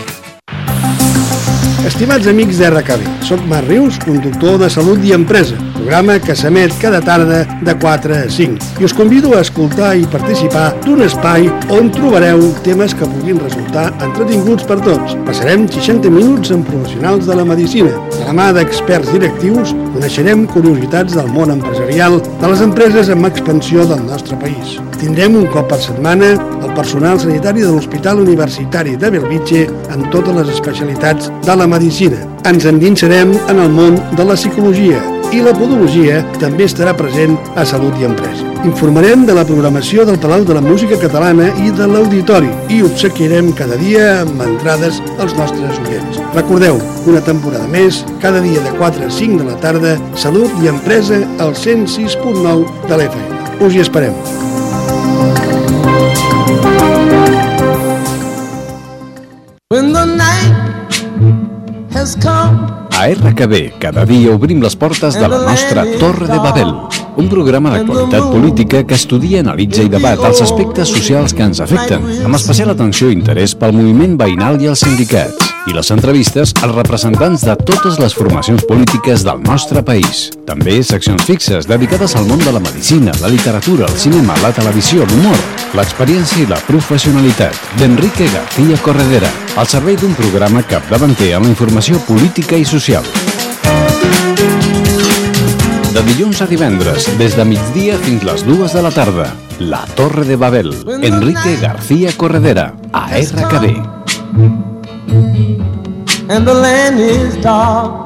Estimats amics de RKB, soc Marc Rius, conductor de Salut i Empresa. programa que s'emet cada tarda de 4 a 5. I us convido a escoltar i participar d'un espai on trobareu temes que puguin resultar entretinguts per tots. Passarem 60 minuts amb professionals de la medicina. De la mà d'experts directius coneixerem curiositats del món empresarial de les empreses amb expansió del nostre país. Tindrem un cop per setmana el personal sanitari de l'Hospital Universitari de Bellvitge amb totes les especialitats de la medicina. Ens endinsarem en el món de la psicologia i la podologia també estarà present a Salut i Empresa. Informarem de la programació del Palau de la Música Catalana i de l'Auditori i obsequiarem cada dia amb entrades als nostres oients. Recordeu, una temporada més, cada dia de 4 a 5 de la tarda, Salut i Empresa al 106.9 de l'FM. Us hi esperem. When the night has come. A RKB, cada dia obrim les portes de la nostra Torre de Babel, un programa d'actualitat política que estudia, analitza i debat els aspectes socials que ens afecten, amb especial atenció i interès pel moviment veïnal i els sindicats, i les entrevistes als representants de totes les formacions polítiques del nostre país. També seccions fixes dedicades al món de la medicina, la literatura, el cinema, la televisió, l'humor, l'experiència i la professionalitat, d'Enrique García Corredera, al servei d'un programa capdavanter en la informació política i social. De dilluns a divendres, des de migdia fins les 2 de la tarda, La Torre de Babel, Enrique García Corredera, a RKB. And the land is dark.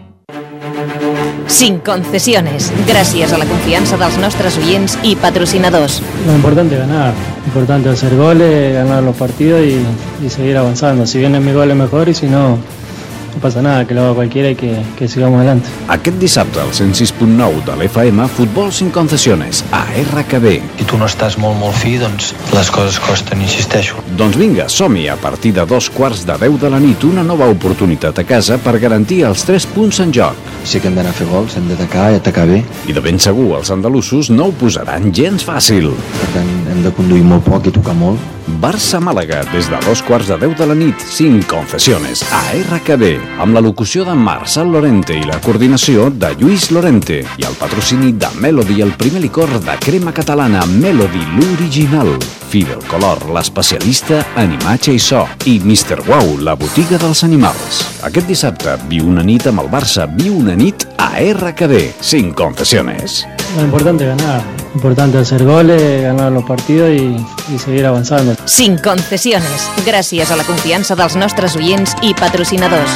Sin concesiones, gracias a la confianza de los nuestros oyentes y patrocinadores. Lo importante es ganar, lo importante es hacer goles, ganar los partidos y seguir avanzando. Si vienen mis goles mejor y si no, no pasa nada, que lo haga cualquiera y que sigamos adelante. Aquest dissabte al 106.9 de l'FM, Futbol sin concesiones, a RKB. Si tu no estàs molt fi, doncs les coses costen, insisteixo. Doncs vinga, som-hi a partir de 2:15 de la nit, una nova oportunitat a casa per garantir els 3 punts en joc. Sí que hem d'anar a fer gols, hem d'atacar i atacar bé. I de ben segur, els andalusos no ho posaran gens fàcil. Per tant, hem de conduir molt poc i tocar molt. Barça-Màlaga, des de 2:15 de la nit, sin concesiones, a RKB, amb la locució de Marçal Lorente i la coordinació de Lluís Lorente, i el patrocini de Melody, el primer licor de crema catalana, Melody, l'original, Fidel Color, l'especialista en imatge i so, i Mr. Wow, la botiga dels animals. Aquest dissabte, viu una nit amb el Barça, viu una nit a RKB, sin concesiones. Lo importante es ganar, lo importante es hacer goles, ganar los partidos y seguir avanzando. Sin concesiones, gracias a la confianza de los nuestros oyentes y patrocinadores.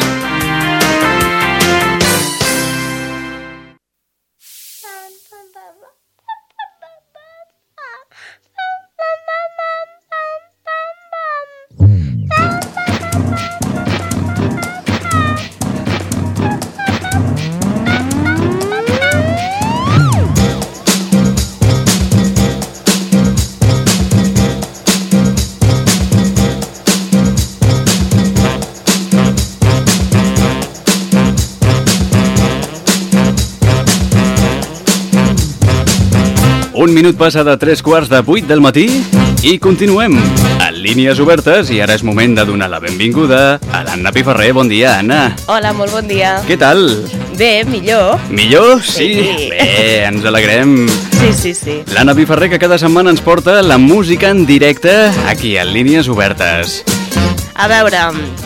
Un minut passa de 7:45 del matí i continuem a Línies Obertes i ara és moment de donar la benvinguda a l'Anna Piferrer. Bon dia, Anna. Hola, molt bon dia. Què tal? Bé, millor. Millor? Sí. Bé, ens alegrem. Sí. L'Anna Piferrer, que cada setmana ens porta la música en directe aquí a Línies Obertes. A veure,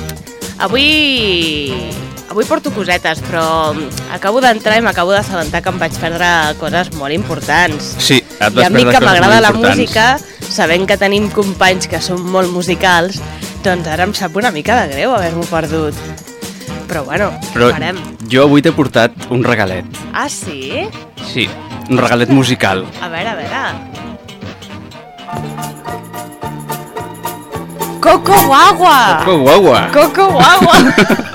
avui porto cosetes, però acabo d'entrar i m'acabo d'assabentar que em vaig perdre coses molt importants. Sí, et vas perdre coses molt importants. I a mi que m'agrada la música, sabent que tenim companys que són molt musicals, doncs ara em sap una mica de greu haver-m'ho perdut. Però bueno, però farem. Jo avui t'he portat un regalet. Ah, sí? Sí, un regalet musical. A veure. Coco Guagua! Coco Guagua! Coco Guagua!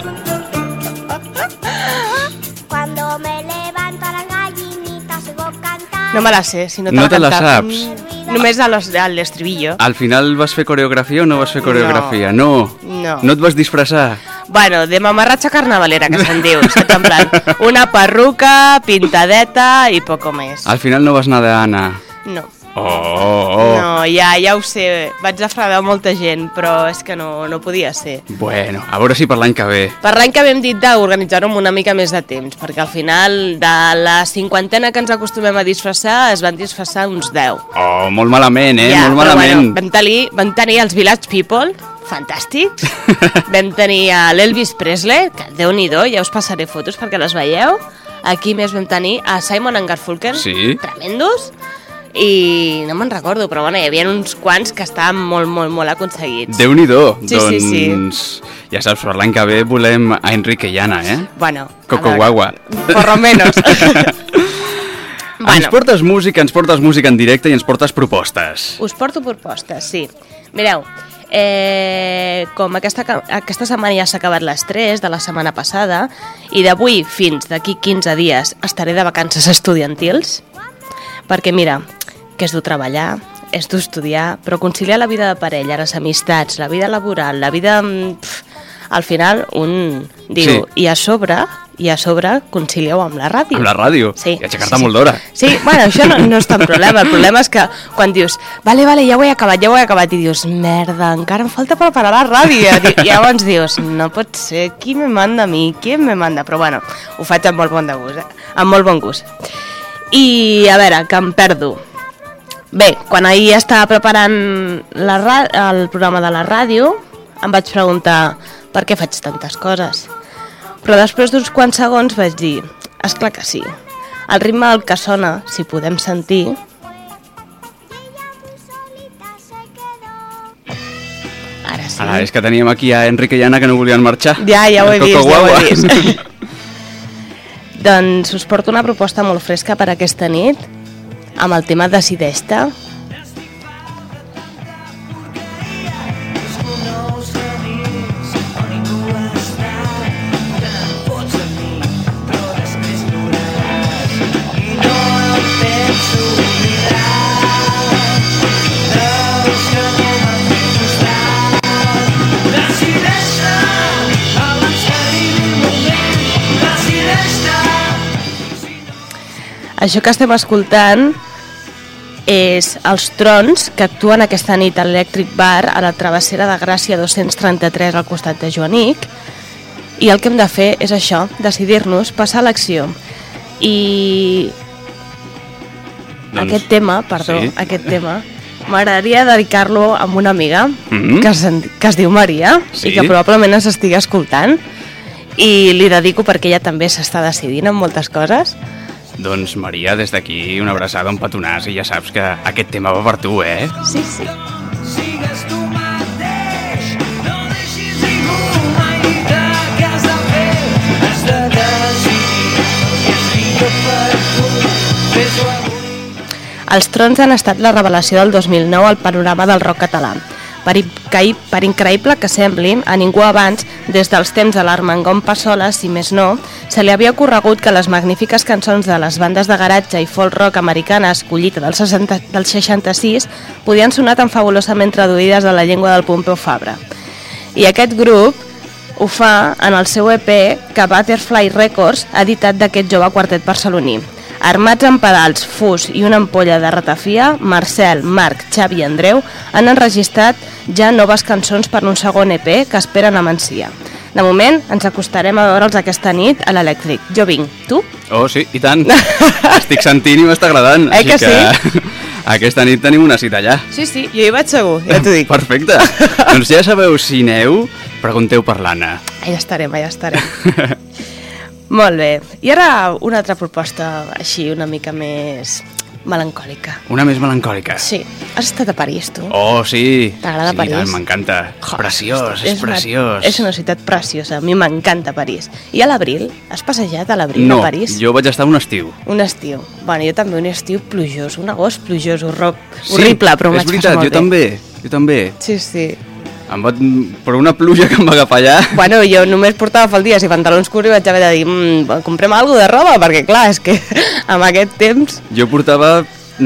No me la sé, si no te no la te la saps. Només a l'estribillo. Al final vas fer coreografia o no vas fer coreografia? No. No et vas disfressar? Bueno, de mamarratxa carnavalera, que se'n diu, saps? En plan, una perruca, pintadeta i poco més. Al final no vas anar d'Anna. No. Oh. No, ja ho sé, vaig defraudar molta gent, però és que no podia ser. Bueno, a veure si per l'any que ve. Per l'any que ve hem dit d'organitzar-ho amb una mica més de temps, perquè al final de la 50ena que ens acostumem a disfressar es van disfressar uns 10. Oh, molt malament, Ja, molt però malament. bueno, vam tenir els Village People, fantàstics. Vam tenir a l'Elvis Presley, que Déu-n'hi-do, ja us passaré fotos perquè les veieu. Aquí més vam tenir a Simon & Garfunkel, Sí. tremendos. I no me'n recordo, però bueno, hi havia uns quants que estaven molt, molt, molt aconseguits. Déu-n'hi-do. Sí, doncs, sí. ja saps, per l'any que ve volem a Enrique i Anna, Bueno, Coco Guagua. por lo menos. Ens portes música en directe i ens portes propostes. Us porto propostes, sí. Mireu, com aquesta setmana ja s'ha acabat l'estrès de la setmana passada i d'avui fins d'aquí 15 dies estaré de vacances estudiantils, perquè mira, que és dur treballar, és dur estudiar, però conciliar la vida de parella, les amistats, la vida laboral, la vida... al final un diu, Sí. i a sobre concilieu amb la ràdio. Amb la ràdio? Sí. I aixecar-te molt d'hora. Sí, bueno, això no és tan problema. El problema és que quan dius, vale, ja ho he acabat, i dius, merda, encara em falta preparar la ràdio. I llavors dius, no pot ser, qui me manda a mi? Qui me manda? Però bueno, ho faig amb molt bon gust, amb molt bon gust. I a veure, que em perdo. Bé, quan ahir estava preparant el programa de la ràdio, em vaig preguntar per què faig tantes coses. Però després d'uns quants segons vaig dir, esclar que sí. El ritme del que sona, si podem sentir... Ara sí. Ara, és que teníem aquí a Enrique i Anna que no volien marxar. Ja ho he Coco vist, Guagua. Doncs us porto una proposta molt fresca per aquesta nit, amb el tema Decideix-te. Això que estem escoltant és els Trons, que actuen aquesta nit a l'Electric Bar a la travessera de Gràcia 233 al costat de Joanic, i el que hem de fer és això, decidir-nos, passar a l'acció. I Doncs, aquest tema, m'agradaria dedicar-lo a una amiga que es diu Maria, Sí. i que probablement ens estigui escoltant, i li dedico perquè ella també s'està decidint en moltes coses. Doncs, Maria, des d'aquí una abraçada, un petonàs, i ja saps que aquest tema va per tu, Sí, sí. Sigues tu mateix, no deixis ningú mai dir-te què has de fer. Has de decidir el que és millor per tu. Fes-ho avui. Els Trons han estat la revelació del 2009 al panorama del rock català. Per increïble que semblin, a ningú abans, des dels temps de l'Armengol Passola, si més no, se li havia ocorregut que les magnífiques cançons de les bandes de garatge i folk rock americanes, collita del 66, podien sonar tan fabulosament traduïdes de la llengua del Pompeu Fabra. I aquest grup ho fa en el seu EP que Butterfly Records ha editat d'aquest jove quartet barceloní. Armats amb pedals, fus i una ampolla de ratafia, Marcel, Marc, Xavi i Andreu han enregistrat ja noves cançons per un segon EP que esperen a Mancia. De moment, ens acostarem a veure'ls aquesta nit a l'Elèctric. Jo vinc. Tu? Oh, sí, i tant. Estic sentint i m'està agradant. Que així que aquesta nit tenim una cita allà. Sí, jo hi vaig segur, ja t'ho dic. Perfecte. Doncs ja sabeu, si aneu, pregunteu per l'Anna. Allà estarem. Molt bé. I ara una altra proposta així una mica més melancòlica. Una més melancòlica. Sí. Has estat a París, tu? Oh, sí. T'agrada sí, París? Tant, m'encanta. Preciós, és preciós. És una ciutat preciosa, a mi m'encanta París. I a l'abril? Has passejat a l'abril no, a París? jo vaig estar un estiu. Un estiu. Bueno, jo també un estiu plujós, un agost plujós, horrible, però és ho vaig veritat, passar molt bé. jo també. Sí. Per una pluja que em va agafar allà. Bueno, jo només portava faldies i pantalons curts i vaig haver de dir comprem alguna de roba, perquè clar, és que amb aquest temps... Jo portava...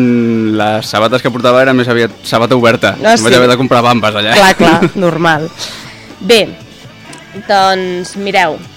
les sabates que portava era més aviat sabata oberta. Sí. Vaig haver de comprar bambes allà. Clar, normal. Bé, doncs mireu,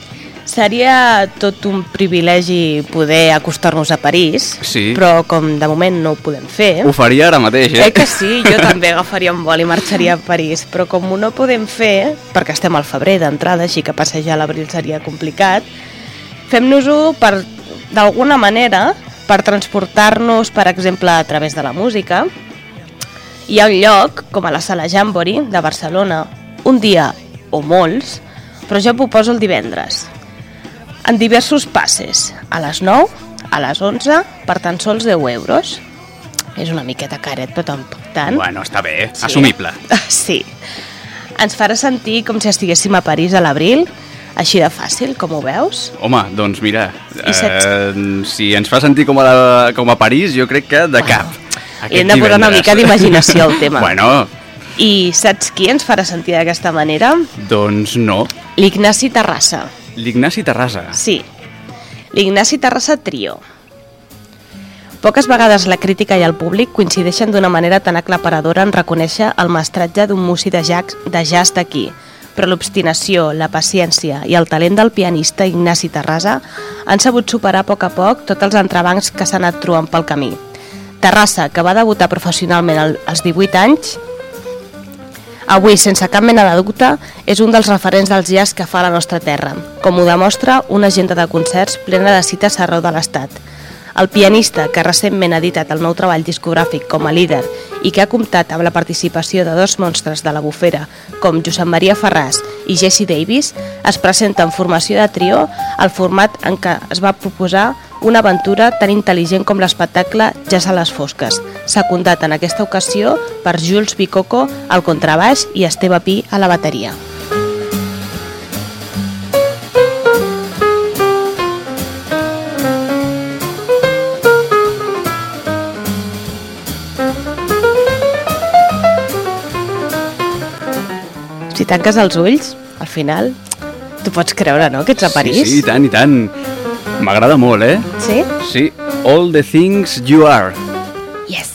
Seria tot un privilegi poder acostar-nos a París, Sí. però com de moment no ho podem fer... Ho faria ara mateix, Que sí, jo també agafaria un vol i marxaria a París, però com no ho podem fer, perquè estem al febrer d'entrada, així que passejar a l'abril seria complicat, fem-nos-ho d'alguna manera per transportar-nos, per exemple, a través de la música. Hi ha un lloc, com a la Sala Jamboree de Barcelona, un dia o molts, però jo ho poso el divendres, en diversos passes, a les 9, a les 11, per tan sols 10 euros. És una miqueta caret, però tampoc tant. Bueno, està bé, Sí. assumible. Sí. Ens farà sentir com si estiguéssim a París a l'abril, així de fàcil, com ho veus? Home, doncs mira, I si ens fa sentir com a París, jo crec que de cap. Li hem de posar una mica d'imaginació al tema. Bueno, I saps qui ens farà sentir d'aquesta manera? doncs no. L'Ignasi Terrassa. L'Ignasi Terrassa. Sí, l'Ignasi Terrassa Trio. Poques vegades la crítica i el públic coincideixen d'una manera tan aclaparadora en reconèixer el mestratge d'un músic de jazz d'aquí, però l'obstinació, la paciència i el talent del pianista Ignasi Terrassa han sabut superar a poc tots els entrebancs que s'han anat trobant pel camí. Terrassa, que va debutar professionalment als 18 anys, avui, sense cap mena de dubte, és un dels referents dels jazz que fa a la nostra terra, com ho demostra una agenda de concerts plena de cites arreu de l'Estat. El pianista, que recentment ha editat el nou treball discogràfic com a líder i que ha comptat amb la participació de dos monstres de la bufera, com Josep Maria Ferràs i Jesse Davis, es presenta en formació de trio al format en què es va proposar una aventura tan intel·ligent com l'espectacle Jazz a les fosques, secundat en aquesta ocasió per Jules Bicocco al contrabaix i Esteve Pi a la bateria. Si tanques els ulls, al final, tu pots creure, no?, que ets a París. Sí, i tant, i tant. M'agrada molt, eh? Sí? Sí, All the Things You Are. Yes!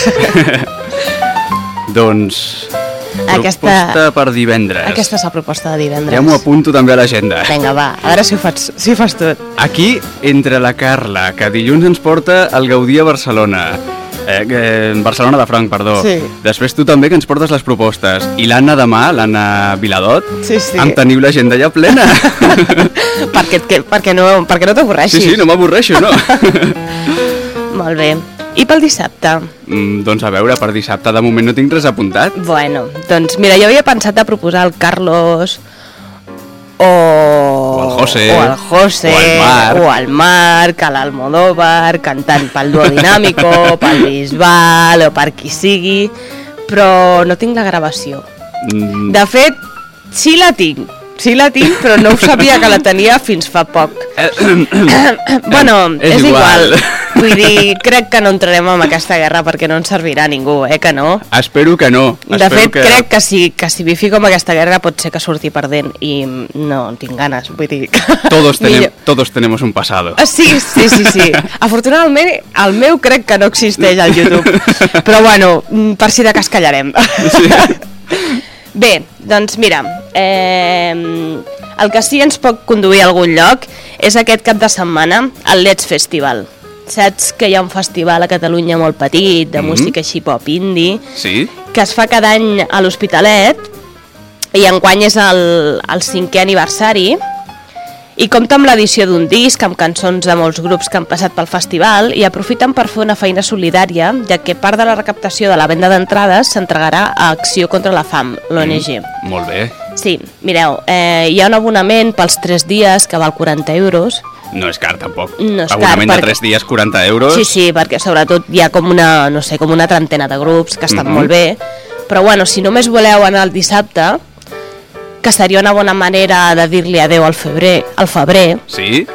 Doncs, Aquesta- proposta per divendres. Aquesta és la proposta de divendres. Ja m'ho apunto també a l'agenda. Vinga, va, a veure si ho fas tot. Aquí, entre la Carla, que dilluns ens porta el Gaudí a Barcelona, Barcelona de Franc, perdó. Sí. Després tu també, que ens portes les propostes. I l'Anna demà, l'Anna Viladot, Sí, sí. em teniu l'agenda ja plena. perquè no t'avorreixis. Sí, no m'avorreixo, no. Molt bé. I pel dissabte? Doncs a veure, per dissabte de moment no tinc res apuntat. Bueno, doncs mira, jo havia pensat a proposar el Carlos o el José, o el Marc, a l'Almodóvar, cantant pel Duo Dinàmico, pel Bisbal o per qui sigui, però no tinc la gravació. De fet, sí la tinc, però no ho sabia que la tenia fins fa poc. Bueno, és igual. Vull dir, crec que no entrarem en aquesta guerra perquè no ens servirà a ningú, que no? Espero que no. De fet, crec que si m'hi fico en aquesta guerra pot ser que surti perdent i no tinc ganes, vull dir... Todos tenemos un pasado. Sí. Afortunadament, el meu crec que no existeix al YouTube. Però bueno, per si de cas callarem. Sí. Bé, doncs mira, el que sí ens pot conduir a algun lloc és aquest cap de setmana, el Let's Festival. Saps que hi ha un festival a Catalunya molt petit, de música així pop indie, sí? Que es fa cada any a l'Hospitalet, i enguany és el 5è aniversari, i compta amb l'edició d'un disc amb cançons de molts grups que han passat pel festival i aprofiten per fer una feina solidària, ja que part de la recaptació de la venda d'entrades s'entregarà a Acció contra la Fam, l'ONG. Molt bé. Sí, mireu, hi ha un abonament pels 3 dies que val 40 euros. No és car, tampoc. No és car, abonament de 3 dies, 40 euros. Sí, perquè sobretot hi ha com una, no sé, com una trentena de grups que estan molt bé. Però bueno, si només voleu anar el dissabte, que seria una bona manera de dir-li adeu al febrer, sí?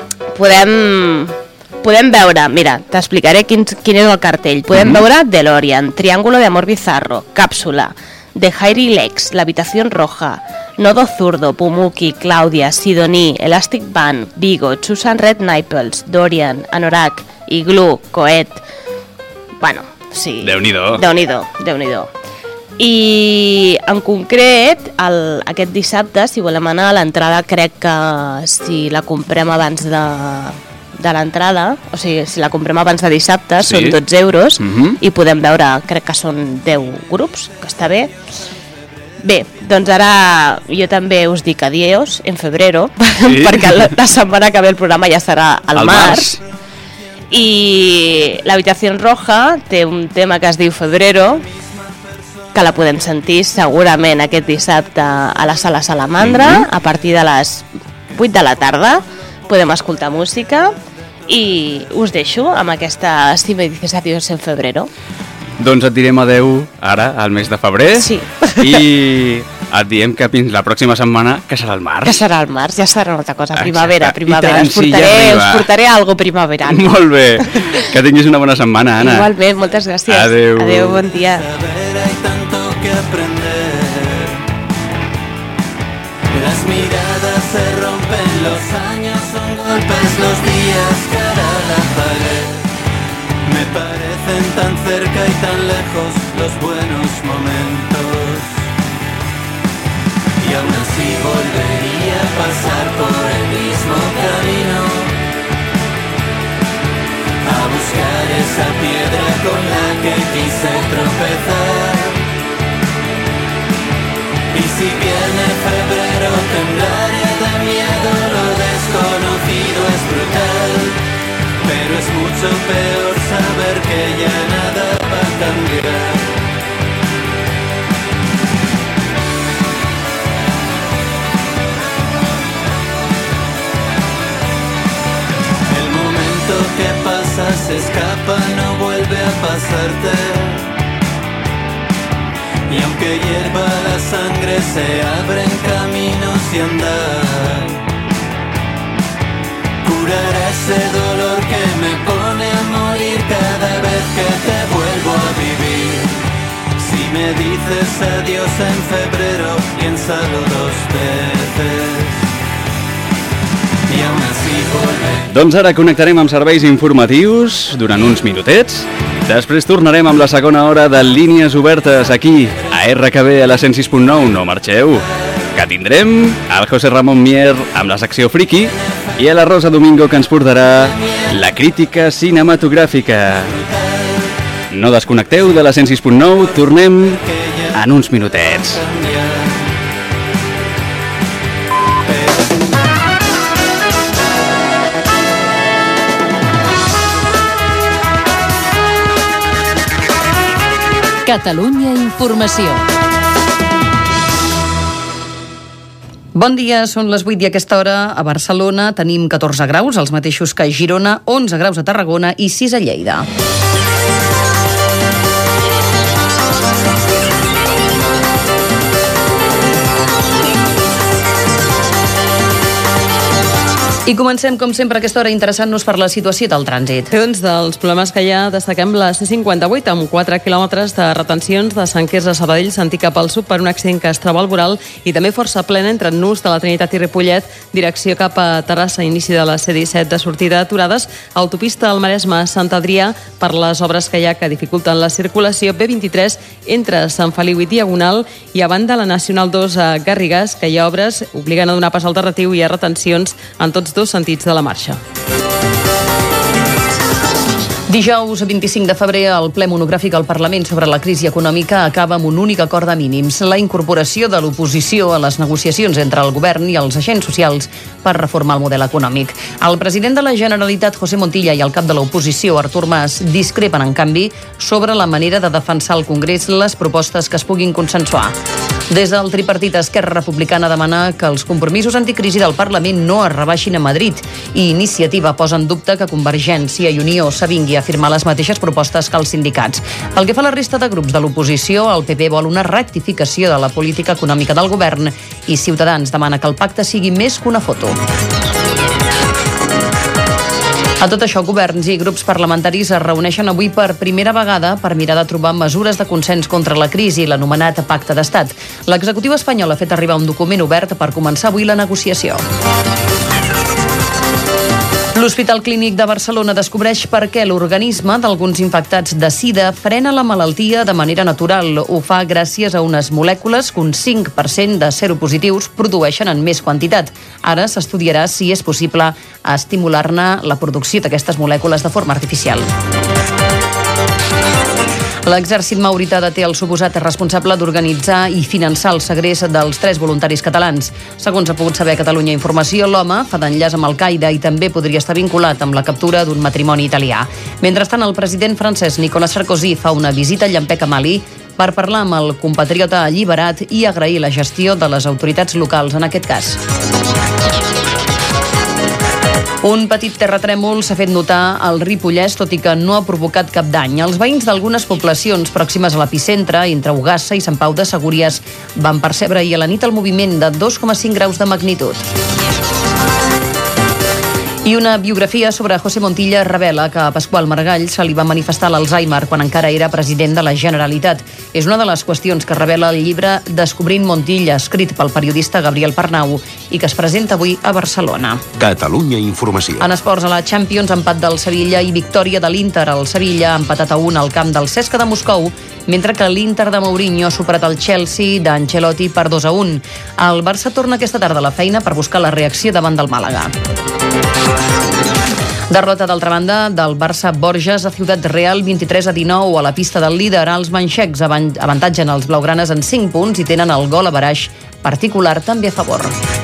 Podem veure, mira, t'explicaré quin és el cartell. Podem veure DeLorean, Triángulo de Amor Bizarro, Cápsula, The Hairy Legs, La Habitación Roja, Nodo Zurdo, Pumuki, Claudia, Sidoní, Elastic Band, Vigo, Susan Red Nipples, Dorian, Anorak, Igloo, Coet... Bueno, sí... Déu-n'hi-do. Déu-n'hi-do. I en concret, aquest dissabte, si volem anar, l'entrada crec que si la comprem abans de l'entrada, o sigui, si la comprem abans de dissabte, són 12 euros, i podem veure, crec que són 10 grups, que està bé. Bé, doncs ara jo també us dic adiós en febrero, perquè la setmana que ve el programa ja serà al març. I l'Habitació Roja té un tema que es diu Febrero, que la podem sentir segurament aquest dissabte a la Sala Salamandra, a partir de les 8 de la tarda. Podem escoltar música i us deixo amb aquesta Si me dices adiós en febrero. Doncs et direm adeu ara, al mes de febrer. Sí. I et diem que fins la pròxima setmana, que serà el març. Que serà el març, ja serà una altra cosa. Primavera, Exacte. primavera. Us portaré algo primaveral. Molt bé. Que tinguis una bona setmana, Anna. Igualment, moltes gràcies. Adeu. Adeu, bon dia. Hay tanto que aprender. Las miradas se rompen, los años son golpes, los días cara a la pared. Me parecen tan cerca y tan lejos los buenos momentos. Y aún así volvería a pasar por el mismo camino, a buscar esa piedra con la que quise tropezar. Y si viene febrero temblaré de miedo, lo desconocido es brutal, pero es mucho peor saber que ya nada va a cambiar. El momento que pasa se escapa, no vuelve a pasarte. Y aunque hierva la sangre se abren caminos y andar. Curará ese dolor que me pone a morir cada vez que te vuelvo a vivir. Si me dices adiós en febrero, piénsalo 2 veces. I aún así volver. Doncs ara connectarem amb serveis informatius durant uns minutets. Després tornarem amb la segona hora de Línies Obertes aquí, a RKB a la 106.9. No marxeu, que tindrem el José Ramón Mier amb la secció Friki i a la Rosa Domingo, que ens portarà la crítica cinematogràfica. No desconnecteu de la 106.9, tornem en uns minutets. Catalunya Informació. Bon dia, són les 8 i a aquesta hora a Barcelona tenim 14 graus, els mateixos que a Girona, 11 graus a Tarragona i 6 a Lleida. I comencem, com sempre, a aquesta hora interessant-nos per la situació del trànsit. Doncs dels problemes que hi ha, destaquem la C58 amb 4 quilòmetres de retencions de Sant Quirze a Sabadell, sentir cap al sud per un accident que es troba al voral i també força plena entre Nus de la Trinitat i Ripollet, direcció cap a Terrassa, inici de la C17 de sortida aturades, autopista al Maresme a Sant Adrià per les obres que hi ha que dificulten la circulació, B23 entre Sant Feliu i Diagonal i a banda la Nacional 2 a Garrigàs, que hi ha obres, obliguen a donar pas alternatiu i hi ha retencions en tots dos sentits de la marxa. Dijous 25 de febrer, el ple monogràfic al Parlament sobre la crisi econòmica acaba amb un únic acord de mínims, la incorporació de l'oposició a les negociacions entre el govern i els agents socials per reformar el model econòmic. El president de la Generalitat, José Montilla, i el cap de l'oposició, Artur Mas, discrepen, en canvi, sobre la manera de defensar al Congrés les propostes que es puguin consensuar. Des del tripartit, Esquerra Republicana demana que els compromisos anticrisi del Parlament no es rebaixin a Madrid i Iniciativa posa en dubte que Convergència i Unió s'avingui a firmar les mateixes propostes que els sindicats. Pel que fa a la resta de grups de l'oposició, el PP vol una rectificació de la política econòmica del govern i Ciutadans demana que el pacte sigui més que una foto. A tot això, governs i grups parlamentaris es reuneixen avui per primera vegada per mirar de trobar mesures de consens contra la crisi, l'anomenat Pacte d'Estat. L'executiu espanyol ha fet arribar un document obert per començar avui la negociació. L'Hospital Clínic de Barcelona descobreix per què l'organisme d'alguns infectats de sida frena la malaltia de manera natural. Ho fa gràcies a unes molècules que un 5% de seropositius produeixen en més quantitat. Ara s'estudiarà si és possible estimular-ne la producció d'aquestes molècules de forma artificial. L'exèrcit maurità deté el suposat responsable d'organitzar i finançar el segrest dels 3 voluntaris catalans. Segons ha pogut saber Catalunya Informació, l'home fa d'enllaç amb Al-Qaeda i també podria estar vinculat amb la captura d'un matrimoni italià. Mentrestant, el president francès Nicolas Sarkozy fa una visita a Llampec a Mali per parlar amb el compatriota alliberat i agrair la gestió de les autoritats locals en aquest cas. Un petit terratrèmol s'ha fet notar al Ripollès, tot i que no ha provocat cap dany. Els veïns d'algunes poblacions pròximes a l'epicentre, entre Ugassa i Sant Pau de Segúries, van percebre ahir a la nit el moviment de 2,5 graus de magnitud. I una biografia sobre José Montilla revela que a Pasqual Maragall se li va manifestar l'Alzheimer quan encara era president de la Generalitat. És una de les qüestions que revela el llibre Descobrint Montilla, escrit pel periodista Gabriel Pernau i que es presenta avui a Barcelona. Catalunya Informació. En esports, a la Champions, empat del Sevilla i victòria de l'Inter. El Sevilla ha empatat a 1 al camp del CSKA de Moscou, mentre que l'Inter de Mourinho ha superat el Chelsea d'Ancelotti per 2-1. El Barça torna aquesta tarda a la feina per buscar la reacció davant del Màlaga. Derrota, d'altra banda, del Barça Borges a Ciutat Real 23-19 a la pista del líder. Els manxecs avantatgen els blaugranes en 5 punts i tenen el gol averaix particular també a favor.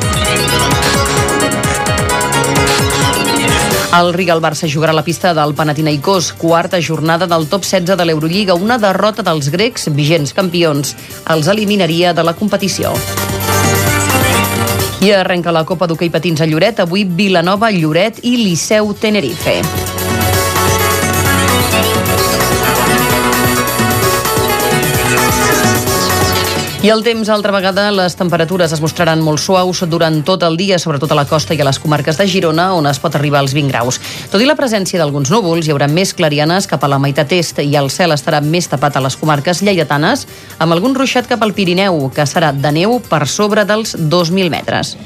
El Riga Barça jugarà a la pista del Panathinaikos, quarta jornada del top 16 de l'Eurolliga. Una derrota dels grecs, vigents campions, els eliminaria de la competició. I arrenca la Copa d'Hoquei Patins a Lloret, avui Vilanova, Lloret i Liceu Tenerife. I el temps, altra vegada, les temperatures es mostraran molt suaus durant tot el dia, sobretot a la costa i a les comarques de Girona, on es pot arribar als 20 graus. Tot i la presència d'alguns núvols, hi haurà més clarianes cap a la meitat est i el cel estarà més tapat a les comarques lleidatanes, amb algun ruixat cap al Pirineu, que serà de neu per sobre dels 2.000 metres.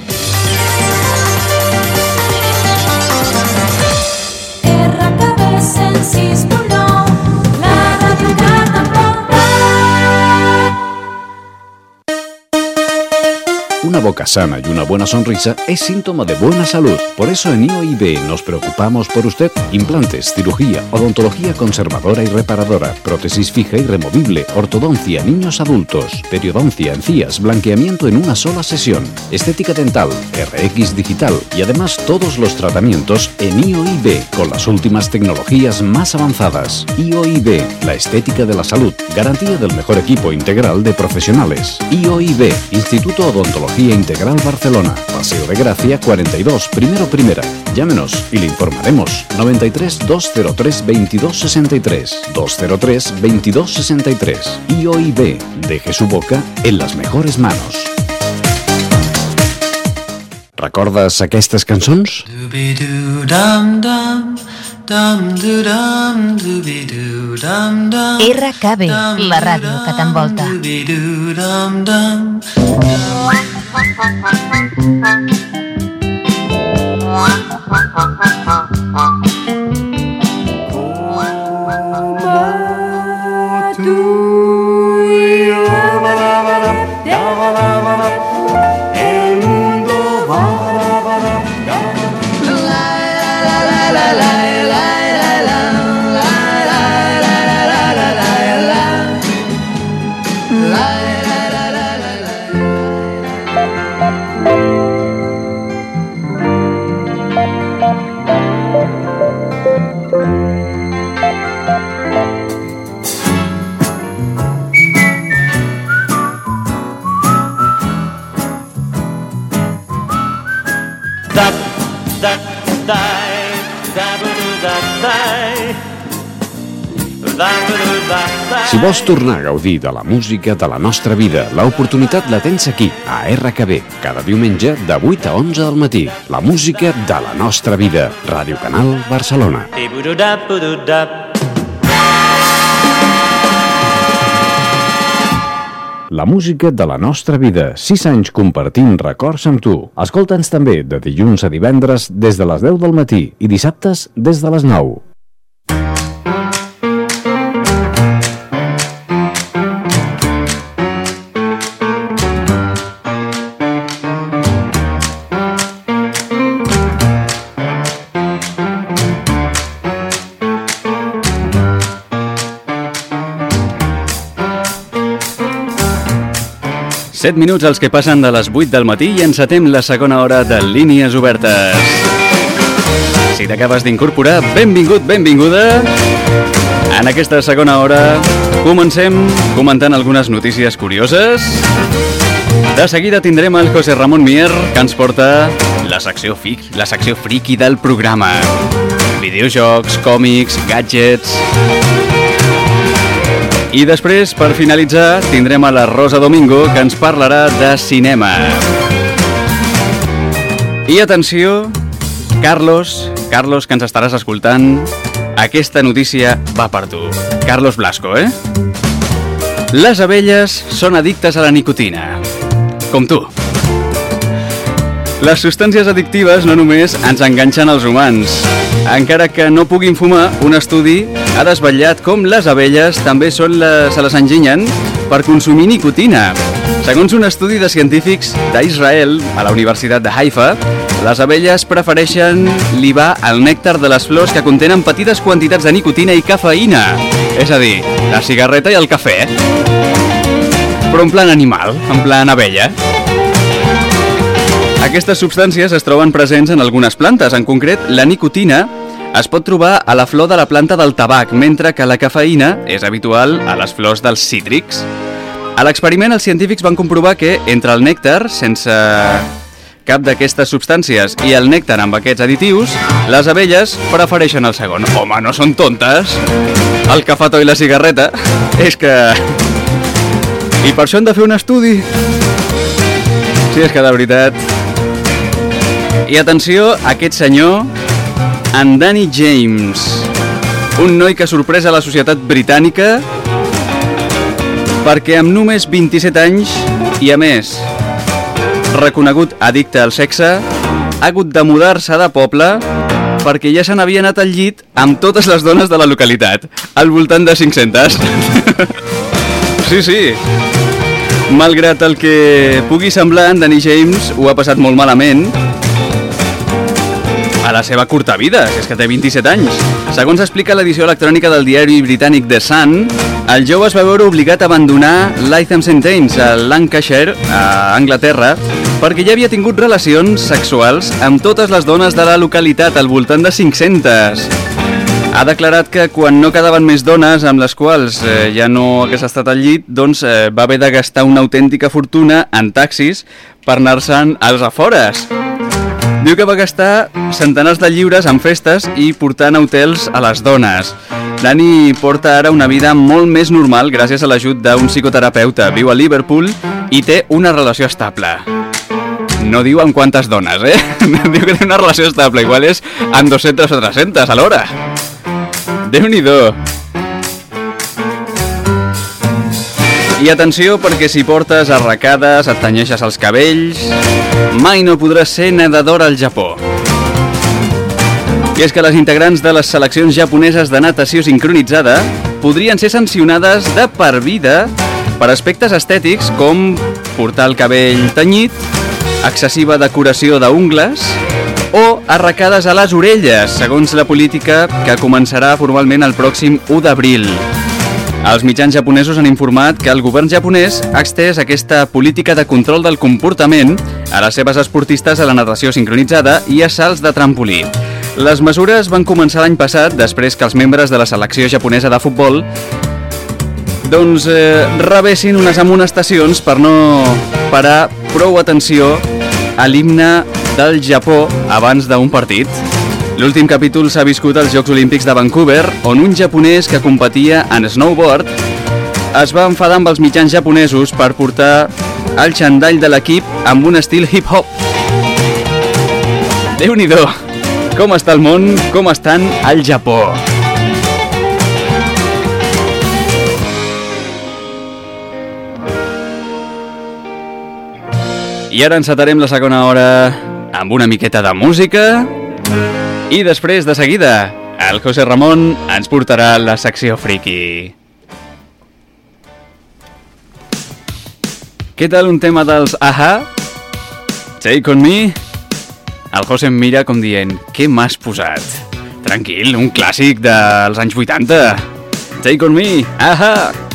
Una boca sana y una buena sonrisa es síntoma de buena salud. Por eso en IOIB nos preocupamos por usted. Implantes, cirugía, odontología conservadora y reparadora, prótesis fija y removible, ortodoncia, niños adultos, periodoncia, encías, blanqueamiento en una sola sesión, estética dental, RX digital y además todos los tratamientos en IOIB con las últimas tecnologías más avanzadas. IOIB, la estética de la salud, garantía del mejor equipo integral de profesionales. IOIB, Instituto Odontología Integral Barcelona, Paseo de Gracia 42, primera. Llámenos y le informaremos. 93 203 2263 203 2263. IOIB, deje su boca en las mejores manos. Recordes aquestes cançons? RKB, la ràdio que t'envolta. Si vols tornar a gaudir de la música de la nostra vida, l'oportunitat la tens aquí, a RKB, cada diumenge de 8 a 11 del matí. La música de la nostra vida. Ràdio Canal Barcelona. la música de la nostra vida. 6 anys compartint records amb tu. Escolta'ns també de dilluns a divendres des de les 10 del matí i dissabtes des de les 9. Set minuts els que passen de les 8 del matí i encetem la segona hora de Línies Obertes. Si t'acabes d'incorporar, benvingut, benvinguda. En aquesta segona hora comencem comentant algunes notícies curioses. De seguida tindrem el José Ramón Mier, que ens porta la secció friki del programa. Videojocs, còmics, gadgets... I després, per finalitzar, tindrem a la Rosa Domingo, que ens parlarà de cinema. I atenció, Carlos, que ens estaràs escoltant, aquesta notícia va per tu. Carlos Blasco, Les abelles són addictes a la nicotina. Com tu. Les substàncies addictives no només ens enganxen als humans. Encara que no puguin fumar, un estudi ha desvetllat com les abelles també se les enginyen per consumir nicotina. Segons un estudi de científics d'Israel a la Universitat de Haifa, les abelles prefereixen libar el nèctar de les flors que contenen petites quantitats de nicotina i cafeïna. És a dir, la cigarreta i el cafè. Però en plan animal, en plan abella. Aquestes substàncies es troben presents en algunes plantes. En concret, la nicotina es pot trobar a la flor de la planta del tabac, mentre que la cafeïna és habitual a les flors dels cítrics. A l'experiment, els científics van comprovar que entre el nèctar, sense cap d'aquestes substàncies, i el nèctar amb aquests additius, les abelles prefereixen el segon. Home, no són tontes! El cafetó i la cigarreta, és que... I per això hem de fer un estudi. Sí, és que de veritat... I atenció, aquest senyor, en Danny James, un noi que ha sorprès a la societat britànica perquè amb només 27 anys i a més reconegut addicte al sexe, ha hagut de mudar-se de poble perquè ja se n'havia anat al llit amb totes les dones de la localitat, al voltant de 500. Sí. Malgrat el que pugui semblar, en Danny James ho ha passat molt malament a la seva curta vida, que és que té 27 anys. Segons explica l'edició electrònica del diari britànic The Sun, el jove es va veure obligat a abandonar Lytham St. James, a Lancashire, a Anglaterra, perquè ja havia tingut relacions sexuals amb totes les dones de la localitat, al voltant de 500. Ha declarat que quan no quedaven més dones amb les quals ja no hagués estat al llit, doncs va haver de gastar una autèntica fortuna en taxis per anar-se'n als afores. Diu que va gastar centenars de lliures en festes i portant a hotels a les dones. Dani porta ara una vida molt més normal gràcies a l'ajut d'un psicoterapeuta. Viu a Liverpool i té una relació estable. No diu amb quantes dones, Diu que té una relació estable, igual és amb 200 o 300 a l'hora. Déu-n'hi-do. I atenció, perquè si portes arracades, et tenyeixes els cabells, mai no podràs ser nedador al Japó. I és que les integrants de les seleccions japoneses de natació sincronitzada podrien ser sancionades de per vida per aspectes estètics com portar el cabell tenyit, excessiva decoració d'ungles o arracades a les orelles, segons la política que començarà formalment el pròxim 1 d'abril. Els mitjans japonesos han informat que el govern japonès ha extès aquesta política de control del comportament a les seves esportistes a la natació sincronitzada i a salts de trampolí. Les mesures van començar l'any passat, després que els membres de la selecció japonesa de futbol rebessin unes amonestacions per no parar prou atenció a l'himne del Japó abans d'un partit. L'últim capítol s'ha viscut als Jocs Olímpics de Vancouver, on un japonès que competia en snowboard es va enfadar amb els mitjans japonesos per portar el xandall de l'equip amb un estil hip-hop. Déu-n'hi-do! Com està el món, com estan al Japó. I ara encetarem la segona hora amb una miqueta de música i després, de seguida, el José Ramon ens portarà la secció friki. Què tal un tema dels Aha? Take on me? El José em mira com dient, què m'has posat? Tranquil, un clàssic dels anys 80. Take on me, Aha!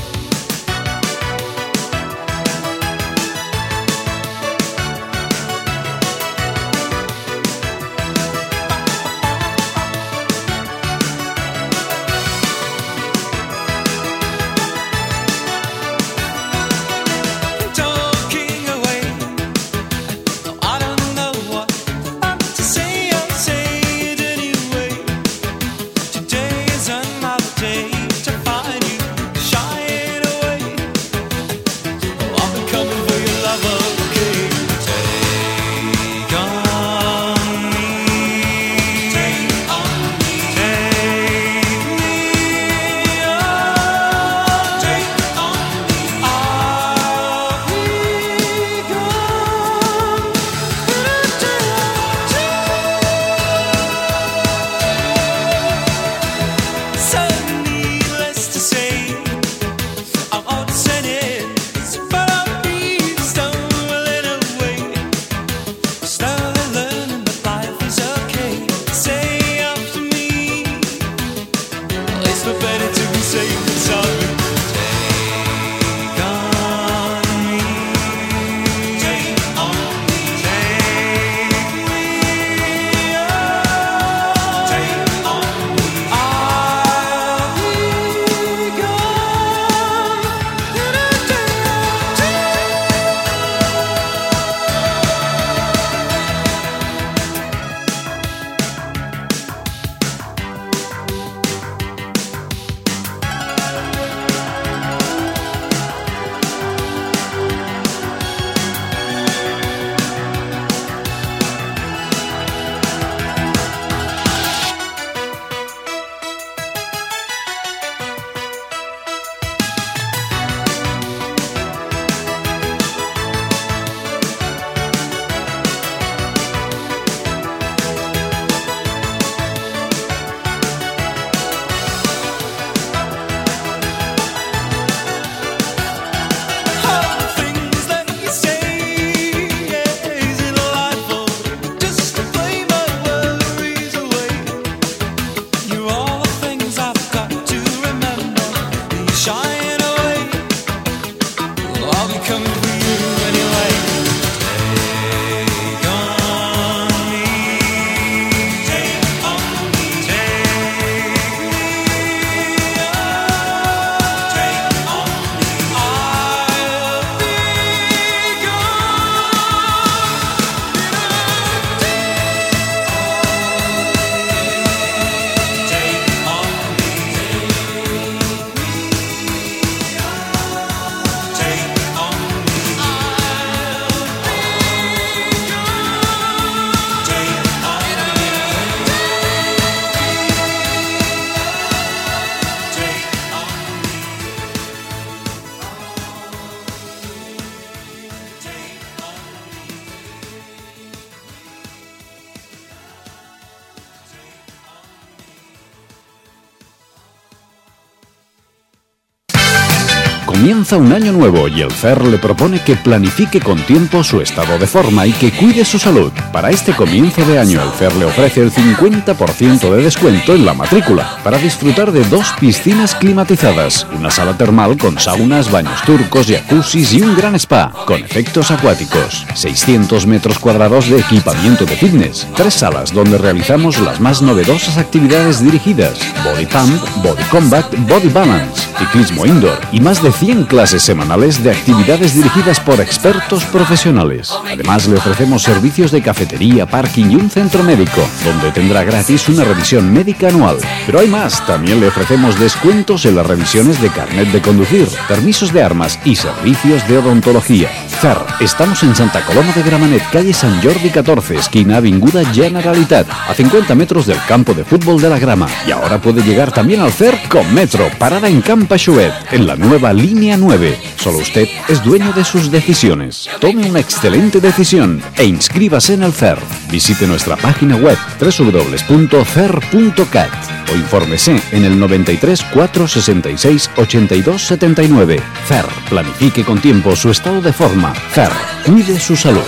Comienza un año nuevo y el CER le propone que planifique con tiempo su estado de forma y que cuide su salud. Para este comienzo de año, el CER le ofrece el 50% de descuento en la matrícula para disfrutar de 2 piscinas climatizadas, una sala termal con saunas, baños turcos, jacuzzis y un gran spa con efectos acuáticos, 600 metros cuadrados de equipamiento de fitness, 3 salas donde realizamos las más novedosas actividades dirigidas, body pump, body combat, body balance, ciclismo indoor y más de 100 clases semanales de actividades dirigidas por expertos profesionales. Además, le ofrecemos servicios de cafetería, parking y un centro médico, donde tendrá gratis una revisión médica anual. Pero hay más, también le ofrecemos descuentos en las revisiones de carnet de conducir, permisos de armas y servicios de odontología. Fer, estamos en Santa Coloma de Gramenet, calle San Jordi 14, esquina Avinguda Generalitat, a 50 metros del campo de fútbol de la Grama. Y ahora puede llegar también al Fer con Metro, parada en Camp Aixuet, en la nueva línea 9. Solo usted es dueño de sus decisiones. Tome una excelente decisión e inscríbase en el Fer. Visite nuestra página web www.fer.cat o infórmese en el 93 466 82 79. Fer, planifique con tiempo su estado de forma. Fer, cuide su salud.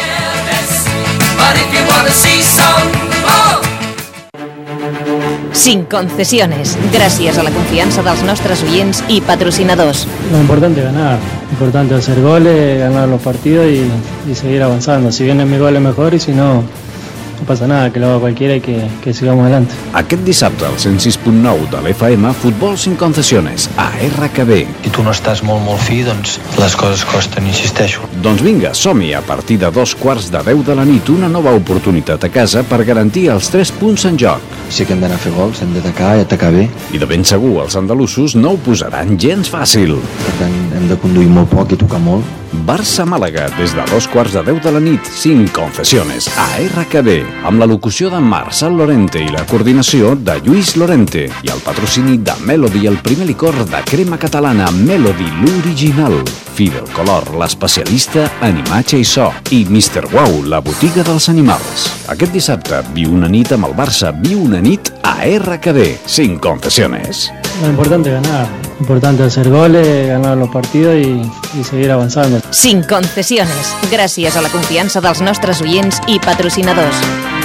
Sin concesiones, gracias a la confianza dels nostres oyents y patrocinadors. Lo importante es ganar, lo importante es hacer goles, ganar los partidos y seguir avanzando. Si vienen mis goles mejor y si no, no pasa nada, que lo haga cualquiera y que sigamos adelante. Aquest dissabte al 106.9 de l'FM, Futbol sin concesiones, a RKB. I tu no estàs molt fi, doncs les coses costen, insisteixo. Doncs vinga, som-hi a partir de 2:15 de la nit, una nova oportunitat a casa per garantir els 3 punts en joc. Sí que hem d'anar a fer gols, hem d'atacar i atacar bé. I de ben segur, els andalusos no ho posaran gens fàcil. Per tant, hem de conduir molt poc i tocar molt. Barça-Màlaga, des de 2:15 de la nit, sin concesiones, a RKB, amb la locució de Marçal Lorente i la coordinació de Lluís Lorente, i el patrocini de Melody, el primer licor de crema catalana, Melody, l'original. Fidel Color, l'especialista en imatge i so, i Mr. Wow, la botiga dels animals. Aquest dissabte, viu una nit amb el Barça, viu una nit a RKB, sin concesiones. Lo importante es ganar, lo importante es hacer goles, ganar los partidos y seguir avanzando. Sin concesiones, gracias a la confiança dels nostres oients i patrocinadors.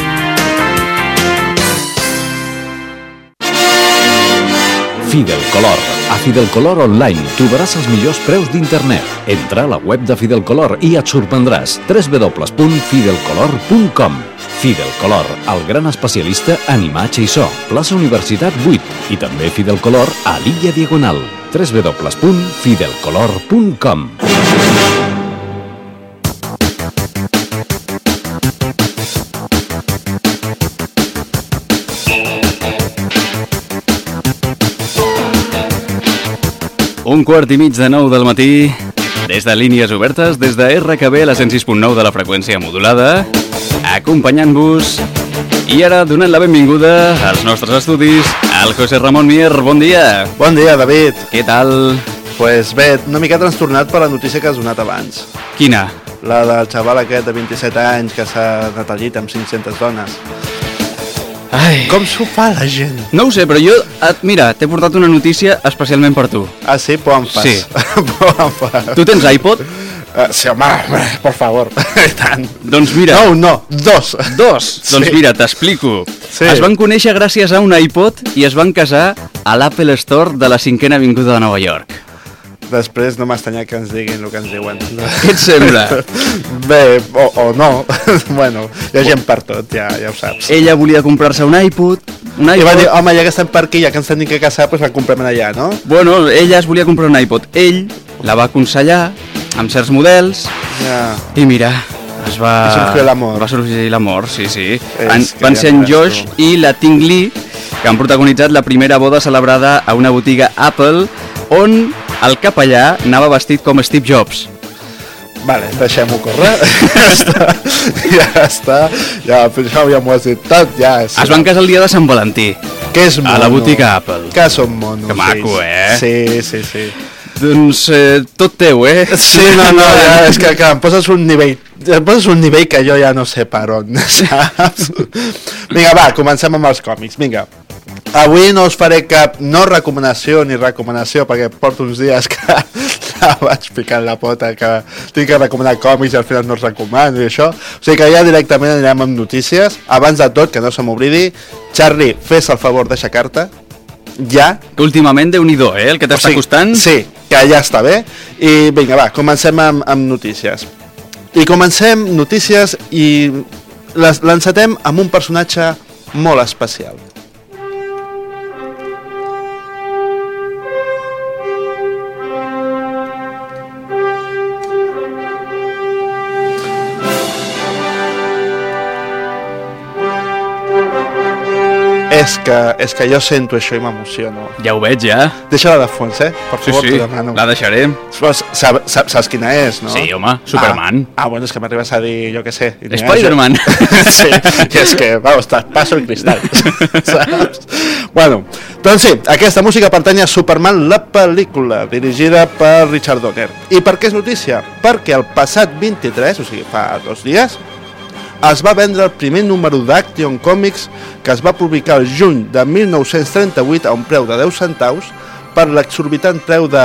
Fidel Color. A Fidel Color Online trobaràs els millors preus d'internet. Entra a la web de Fidel Color i et sorprendràs. www.fidelcolor.com. Fidel Color, el gran especialista en imatge i so. Plaça Universitat 8 i també Fidel Color a l'Illa Diagonal. www.fidelcolor.com. Un quart i mig de 9 del matí, des de línies obertes, des de RKB, la 106.9 de la freqüència modulada, acompanyant-vos, i ara donant la benvinguda als nostres estudis, al José Ramón Mier. Bon dia. Bon dia, David. Què tal? Pues bé, una mica trastornat per la notícia que has donat abans. Quina? La del xaval aquest de 27 anys que s'ha anat al llit amb 500 dones. Ai. Com s'ho fa la gent? No ho sé, però jo, mira, t'he portat una notícia especialment per tu. Ah, sí? Pues em fas. Sí. Pues Tu tens iPod? Sí, home, por favor. I tant. Doncs mira... No, dos. Dos? Sí. Doncs mira, t'explico. Sí. Es van conèixer gràcies a un iPod i es van casar a l'Apple Store de la 5ª avinguda de Nova York. Després no m'estanya que ens diguin el que ens diuen. Què et sembla? Bé, o no. Bueno, hi ha gent per tot, ja ho saps. Ella volia comprar-se un iPod. I va dir, home, ja que estem per aquí, ja que ens tenim que casar, doncs la comprem allà, no? Bueno, ella es volia comprar un iPod. Ell la va aconsellar amb certs models. Ja. I mira, va sorgir l'amor. Va sorgir l'amor, sí. És Van ser en ja Josh i la Ting Lee, que han protagonitzat la primera boda celebrada a una botiga Apple, on el capellà anava vestit com Steve Jobs. Vale, deixem-ho córrer. Ja està. Ja m'ho has dit tot, ja. Es van casar el dia de Sant Valentí. Que és mono. A la botiga Apple. Que són monos. Que maco, Sí. Doncs tot teu, eh? Sí, no, ja, és que em poses un nivell que jo ja no sé per on, saps? Vinga, va, comencem amb els còmics, vinga. Avui no us faré cap recomanació, perquè porto uns dies que vaig picant la pota, que tinc que recomanar còmics i al final no els recomano i això. O sigui que ja directament anirem amb notícies. Abans de tot, que no se m'oblidi, Charlie, fes el favor d'aixecar-te. Ja. Que últimament, Déu-n'hi-do, el que t'està costant. Sí, que ja està bé. I vinga, va, comencem amb notícies. I comencem notícies i l'encetem amb un personatge molt especial. És que jo sento això i m'emociono. Ja ho veig, ja. Deixa-la de fons, Per favor, sí, t'ho demano. la deixaré. Saps quina és, no? Sí, home, Superman. Bueno, és que m'arribes a dir, jo què sé. Spider-Man. Sí, és que, vamos, passo el cristal. Saps? Bueno, doncs sí, aquesta música pertany a Superman, la pel·lícula, dirigida per Richard Donner. I per què és notícia? Perquè el passat 23, o sigui, fa 2 dies, es va vendre el primer número d'Action Comics que es va publicar el juny de 1938 a un preu de 10 centaus per l'exorbitant preu de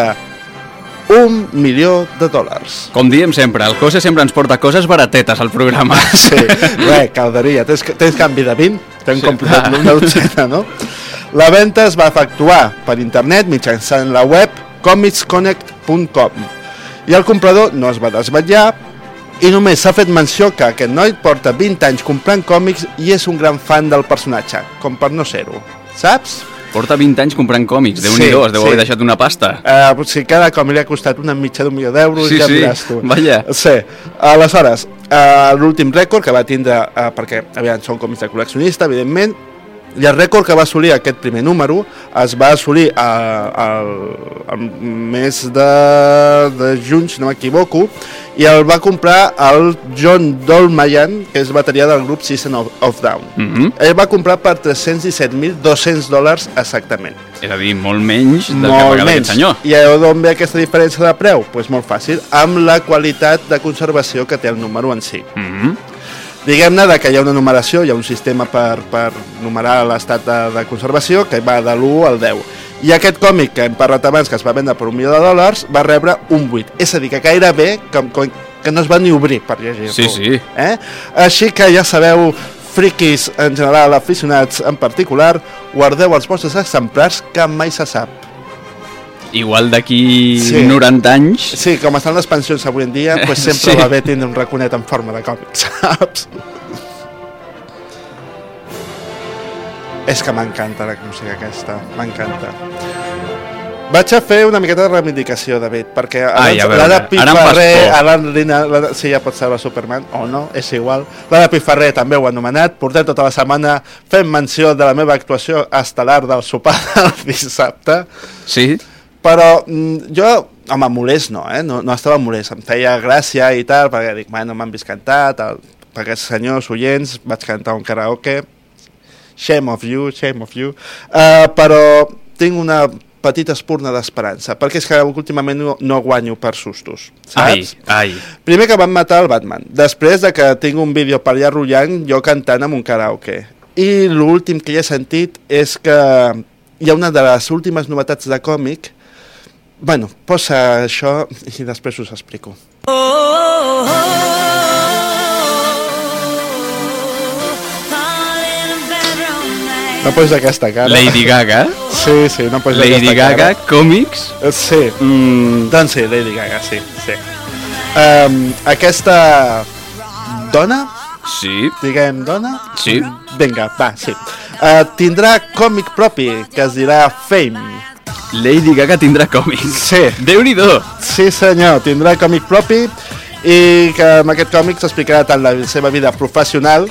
$1 milió. Com diem sempre, el José sempre ens porta coses baratetes al programa. Sí, calderia, tens canvi de 20, t'hem completat una dotzena, no? La venda es va efectuar per internet mitjançant la web comicsconnect.com i el comprador no es va desvetllar i només s'ha fet menció que aquest noi porta 20 anys comprant còmics i és un gran fan del personatge, com per no ser-ho, saps? Porta 20 anys comprant còmics, Déu-n'hi-do, es deu haver deixat una pasta. Si cada còmic li ha costat una mitja d'1 milió d'euros, sí, ja miràs tu. Vaja. Sí, aleshores, l'últim rècord que va tindre, perquè són còmics de col·leccionista, evidentment, i el rècord que va assolir aquest primer número es va assolir al mes de juny, si no m'equivoco, i el va comprar el John Dolmayan, que és bateria del grup System of Down. Ell va comprar per $317.200 exactament. És a dir, molt menys del que pagava aquest senyor. I d'on ve aquesta diferència de preu? Doncs molt fàcil, amb la qualitat de conservació que té el número en si. Diguem-ne que hi ha una numeració, hi ha un sistema per numerar l'estat de conservació que va de l'1 al 10. I aquest còmic que hem parlat abans, que es va vendre per $1 milió, va rebre un 8. És a dir, que gairebé que no es va ni obrir per llegir-lo. Sí. Així que ja sabeu, friquis en general, aficionats en particular, guardeu els vostres exemplars que mai se sap. Igual d'aquí 90 anys... Sí, com estan les pensions avui en dia, pues sempre va bé tindre un raconet en forma de còmic, saps? És que m'encanta la música aquesta, m'encanta. Vaig a fer una miqueta de reivindicació, David, perquè l'Ada Pifarré, sí, ja pot ser la Superman, o no, és igual. L'Ada Pifarré també ho ha anomenat, portem tota la setmana fent menció de la meva actuació estel·lar del sopar del dissabte. Sí? Però jo, home, molest no, no estava molest, em feia gràcia i tal, perquè dic, no m'han vist cantar, perquè senyors oients, vaig cantar un karaoke, shame of you, però tinc una petita espurna d'esperança, perquè és que últimament no guanyo per sustos, saps? Ai. Primer que van matar el Batman, després de que tinc un vídeo per allà rotllant jo cantant amb un karaoke, i l'últim que ja he sentit és que hi ha una de les últimes novetats de còmic. Bueno, posa això i després us explico. No posis aquesta cara. Lady Gaga? Sí, no posis Lady aquesta cara. Gaga, còmics? Sí, doncs sí, Lady Gaga, sí. Aquesta dona? Sí. Diguem dona? Sí. Vinga, va, sí. Tindrà còmic propi, que es dirà Fame. Lady Gaga tindrà còmic. Sí. Déu-n'hi-do. Sí, senyor, tindrà còmic propi i que amb aquest còmic s'explicarà tant la seva vida professional,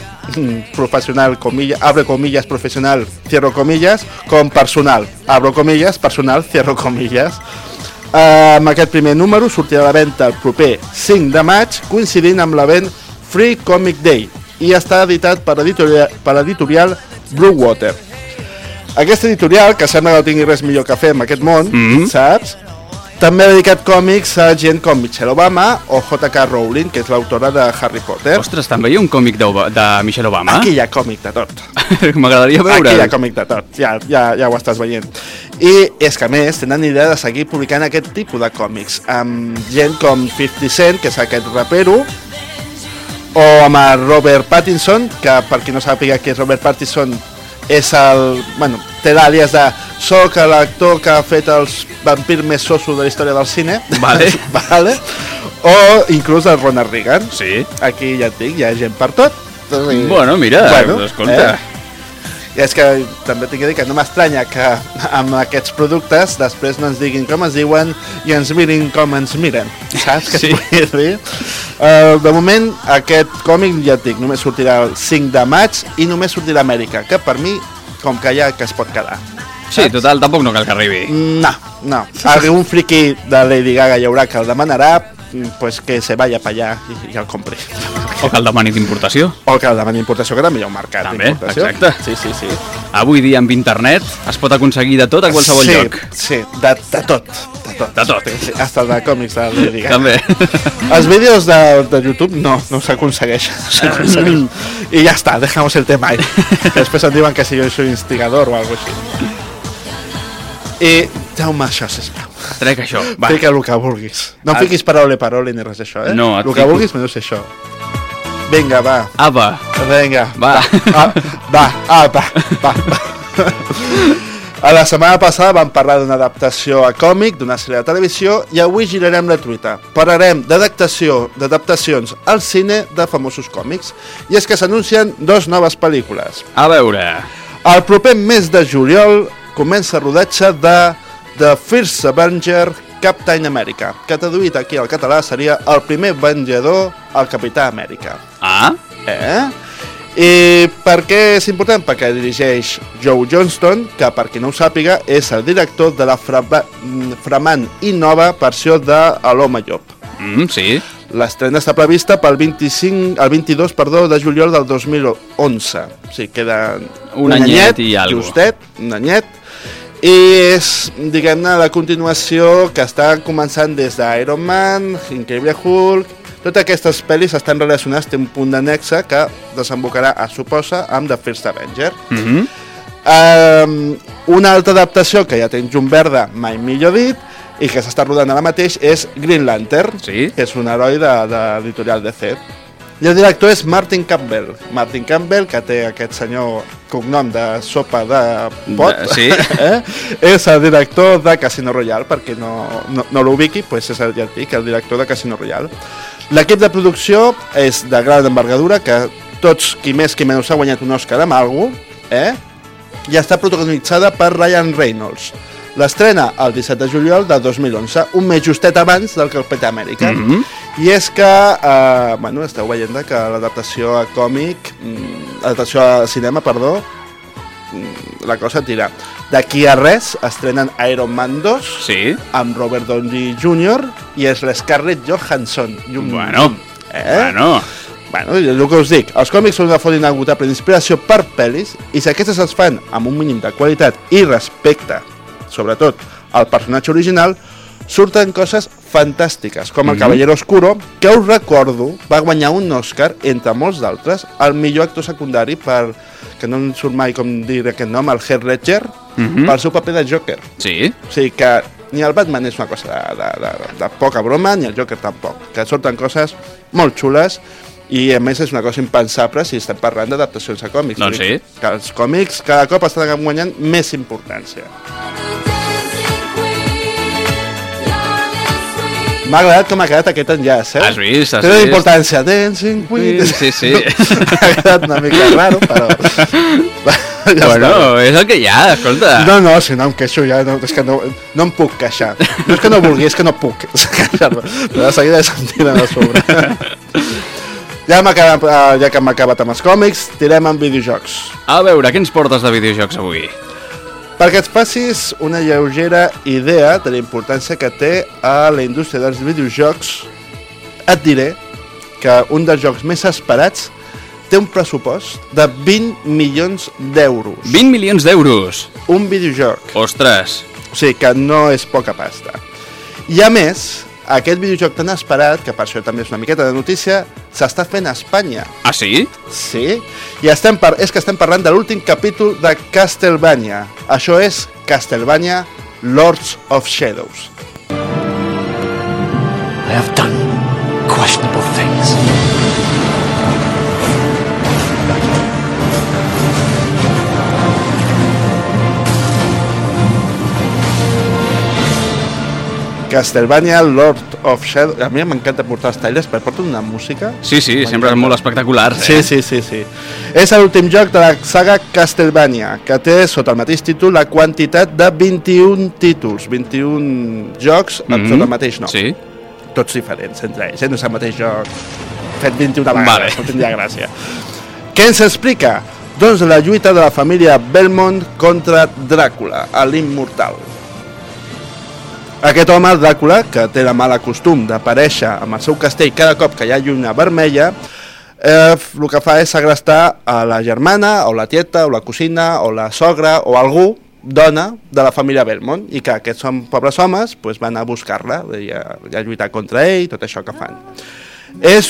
abre comillas, professional, cierro comillas, com personal, abro comillas, personal, cierro comillas. Amb aquest primer número sortirà a la venda el proper 5 de maig, coincidint amb l'event Free Comic Day, i està editat per l'editorial Bluewater. Aquesta editorial, que sembla que no tingui res millor que fer en aquest món, saps? També ha dedicat còmics a gent com Michelle Obama o J.K. Rowling, que és l'autora de Harry Potter. Ostres, també hi ha un còmic de Michelle Obama? Aquí hi ha còmic de tot. M'agradaria veure. Aquí hi ha còmic de tot, ja ho estàs veient. I és que, a més, tenen idea de seguir publicant aquest tipus de còmics, amb gent com 50 Cent, que és aquest rapero, o amb el Robert Pattinson, que per qui no sàpiga qui és Robert Pattinson, és té l'àlies de soc l'actor que ha fet els vampirs més sossos de la història del cine. Vale. O inclús el Ronald Reagan. Sí. Aquí ja et dic, hi ha gent per tot. Bueno, mira, escolta. I és que també tinc que dir que no m'estranya que amb aquests productes després no ens diguin com es diuen i ens mirin com ens miren. Saps què et vull dir? De moment, aquest còmic, ja et dic, només sortirà el 5 de maig i només sortirà a Amèrica, que per mi com que ja que es pot quedar. Sí, total, tampoc no cal que arribi. No. Algun friqui de Lady Gaga hi haurà que el demanarà, pues que se vaya pa allà i el compri. O que el demani d'importació. O que el demani d'importació, que també hi ha un mercat d'importació. Exacte. Sí. Avui dia amb internet es pot aconseguir de tot a qualsevol lloc. Sí, de tot. De tot. Sí, hasta de còmics de Lady Gaga. També. Els vídeos de YouTube no s'aconsegueixen. I ja està, dejamos el tema ahí. Després em diuen que si jo soy instigador o algo així. I Jaume, això, sisplau. Trec això, va. Fica el que vulguis. No em fiquis parole ni res d'això, eh? No, el que vulguis, menys això. Vinga, va. Apa. Vinga. Va. Va. A la setmana passada vam parlar d'una adaptació a còmic, d'una sèrie de televisió, i avui girarem la truita. Parlarem d'adaptacions al cine de famosos còmics. I és que s'anuncien 2 noves pel·lícules. A veure. El proper mes de juliol comença el rodatge de The First Avenger, Captain America, que traduït aquí al català seria el primer venjador al Capità Amèrica. I per què és important? Perquè dirigeix Joe Johnston, que per qui no ho sàpiga és el director de la flamant i nova versió de l'Home Llop. Sí. L'estrena està prevista pel 22 de juliol del 2011. O sigui, queda un anyet i algo. Justet, un anyet. I és, diguem-ne, la continuació que està començant des d'Iron Man, Incredible Hulk. Totes aquestes pel·lis estan relacionades, té un punt de nexe que desembocarà, es suposa, amb The First Avenger. Una altra adaptació que ja té llum verda, mai millor dit, i que s'està rodant ara mateix és Green Lantern, que és un heroi de l'editorial DC. I el director és Martin Campbell. Martin Campbell, que té aquest senyor cognom de sopa de pot, és el director de Casino Royale, perquè no l'ubiqui, és el director de Casino Royale. L'equip de producció és de gran envergadura, que tots, qui més qui menys, ha guanyat un Òscar amb alguna cosa, i està protagonitzada per Ryan Reynolds. L'estrena el 17 de juliol de 2011, un mes justet abans del Capità Amèrica. I és que, esteu veient que l'adaptació a còmic, l'adaptació a cinema, perdó, la cosa tira. D'aquí a res estrenen Iron Man 2 amb Robert Downey Jr. i és l'Scarlett Johansson. Bueno. El que us dic, els còmics són una font inagotable d'inspiració per pel·lis, i si aquestes es fan amb un mínim de qualitat i respecte, sobretot al personatge original, surten coses fantàstiques, com el Caballero Oscuro, que us recordo va guanyar un Òscar, entre molts d'altres, el millor actor secundari per, que no em surt mai com dir aquest nom, el Heath Ledger, pel seu paper de Joker. Sí. O sigui que ni el Batman és una cosa de poca broma, ni el Joker tampoc, que surten coses molt xules, i a més és una cosa impensable si estem parlant d'adaptacions a còmics. Doncs sí. Que els còmics cada cop estan guanyant més importància. M'ha agradat com ha quedat aquest enllaç, Has vist? Té una importància. Dancing Queen. Sí. Ha quedat una mica raro, però... Bueno, és el que hi ha, escolta. No, si no em queixo ja, és que no em puc queixar. No és que no vulgui, és que no puc queixar-me. Però de seguida he sentit a sobre. Ja que hem acabat amb els còmics, tirem amb videojocs. A veure, què ens portes de videojocs avui? Perquè et facis una lleugera idea de la importància que té a la indústria dels videojocs, et diré que un dels jocs més esperats té un pressupost de 20 milions d'euros. 20 milions d'euros? Un videojoc. Ostres. O sigui que no és poca pasta. I a més, aquest videojoc tan esperat, que per això també és una miqueta de notícia, s'està fent a Espanya. Ah, sí? Sí, i és que estem parlant de l'últim capítol de Castlevania. Això és Castlevania Lords of Shadows. I have done questionable things. Castlevania Lord of Shadows. A mi m'encanta portar els trailers perquè porten una música. Sí, sempre és molt espectacular. Sí. És l'últim joc de la saga Castlevania, que té sota el mateix títol la quantitat de 21 títols, 21 jocs sota el mateix nom. Sí. Tots diferents entre ells, no és el mateix joc fet 21 vegades, no tindria gràcia. Què ens explica? Doncs la lluita de la família Belmont contra Dràcula, l'immortal. Aquest home, Dràcula, que té el mal costum d'aparèixer amb el seu castell cada cop que hi ha lluna vermella, el que fa és segrestar a la germana, o la tieta, o la cosina, o la sogra, o algú, dona de la família Belmont, i que aquests pobres homes van a buscar-la i a lluitar contra ell, tot això que fan. És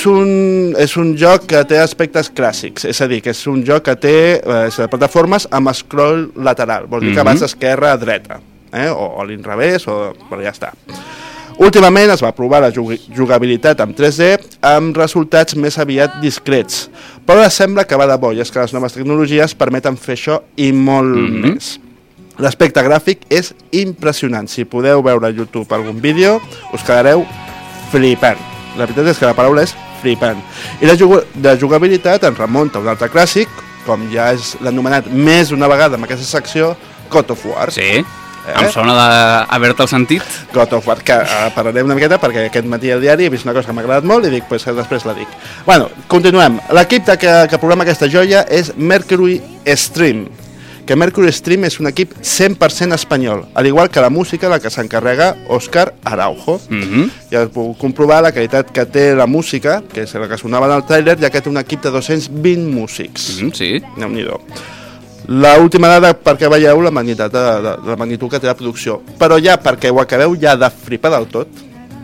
un joc que té aspectes clàssics, és a dir, que és un joc que té plataformes amb scroll lateral, vol dir que vas d'esquerra a dreta, o a l'inrevés, però ja està. Últimament es va provar la jugabilitat amb 3D amb resultats més aviat discrets, però sembla que va de bo, i és que les noves tecnologies permeten fer això i molt més. L'aspecte gràfic és impressionant. Si podeu veure a YouTube algun vídeo, us quedareu flipant. La veritat és que la paraula és flipant. I la jugabilitat ens remunta a un altre clàssic, com ja l'anomenat més d'una vegada en aquesta secció, God of War. Sí, em sona d'haver-te el sentit. God of War, que parlaré una miqueta perquè aquest matí al diari he vist una cosa que m'ha agradat molt i dic, pues després la dic. Bueno, continuem. L'equip que programa aquesta joia és Mercury Stream, que Mercury Stream és un equip 100% espanyol, al igual que la música de la que s'encarrega Òscar Araujo. Ja puc comprovar la qualitat que té la música, que és la que sonava en el tràiler, ja que té un equip de 220 músics. Sí. Déu-n'hi-do. L'última dada perquè veieu la magnitud que té la producció, però ja perquè ho acabeu ja de flipar del tot,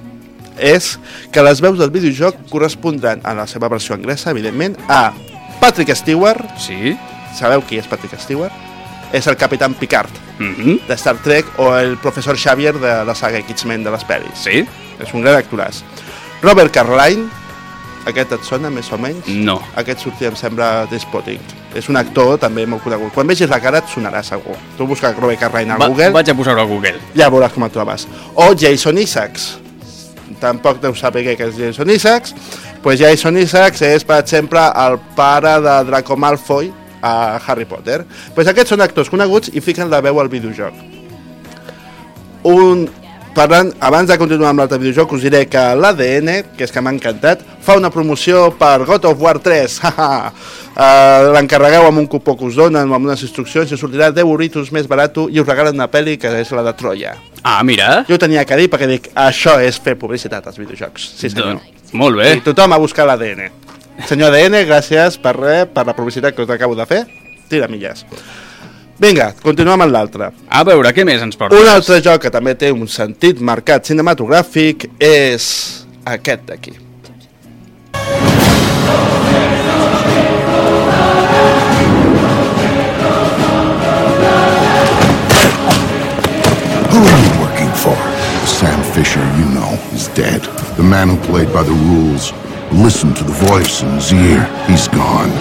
és que les veus del videojoc correspondran a la seva versió anglesa, evidentment, a Patrick Stewart. Sí. Sabeu qui és Patrick Stewart? És el Capitán Picard de Star Trek o el professor Xavier de la saga X-Men de les pel·lis. Sí. És un gran actoràs. Robert Carlyle, aquest et sona més o menys? No. Aquest sortia, em sembla, d'Spotting. És un actor també molt conegut. Quan vegis la cara et sonarà segur. Tu busca Robert Carlyle a Google. Vaig a posar-ho a Google. Ja veuràs com el trobes. O Jason Isaacs. Tampoc deu saber què és Jason Isaacs. Pues Jason Isaacs és, per exemple, el pare de Draco Malfoy a Harry Potter. Pues aquests són actors coneguts i fiquen la veu al videojoc. Parlant, abans de continuar amb l'altre videojoc, us diré que l'ADN, que és que m'ha encantat, fa una promoció per God of War 3. L'encarregueu amb un cupó que us donen, amb unes instruccions, i us sortirà 10 euritos més barat i us regalen una pel·li que és la de Troia. Ah, mira. Jo ho tenia que dir perquè dic, això és fer publicitat als videojocs. Sí, senyor. Molt bé. I tothom a buscar l'ADN. Senyor ADN, gràcies per la publicitat que us acabo de fer. Tira milles. Vinga, continuem amb l'altre. A veure, què més ens portes? Un altre joc que també té un sentit marcat cinematogràfic és aquest d'aquí. Who are you working for? Sam Fisher, you know, is dead. The man who played by the rules. Listen to the voice in his ear. He's gone.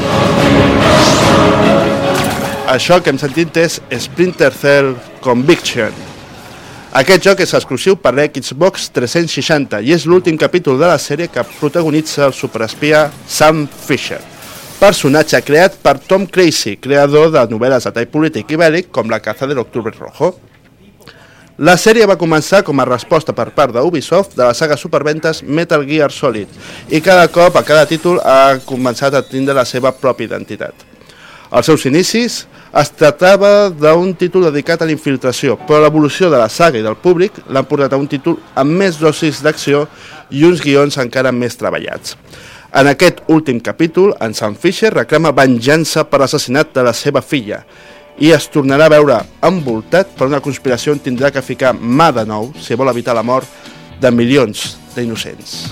Això que hem sentit és Splinter Cell Conviction. Aquest joc és exclusiu per Xbox 360 i és l'últim capítol de la sèrie que protagonitza el superespia Sam Fisher, personatge creat per Tom Clancy, creador de novel·les de tall polític i bèl·lic com La caza del Octubre Rojo. La sèrie va començar com a resposta per part d'Ubisoft de la saga superventes Metal Gear Solid i cada cop, a cada títol, ha començat a tindre la seva pròpia identitat. Als seus inicis es tractava d'un títol dedicat a la infiltració, però l'evolució de la saga i del públic l'han portat a un títol amb més dosis d'acció i uns guions encara més treballats. En aquest últim capítol, en Sam Fisher reclama venjança per l'assassinat de la seva filla i es tornarà a veure envoltat per una conspiració on tindrà que ficar mà de nou si vol evitar la mort de milions d'innocents.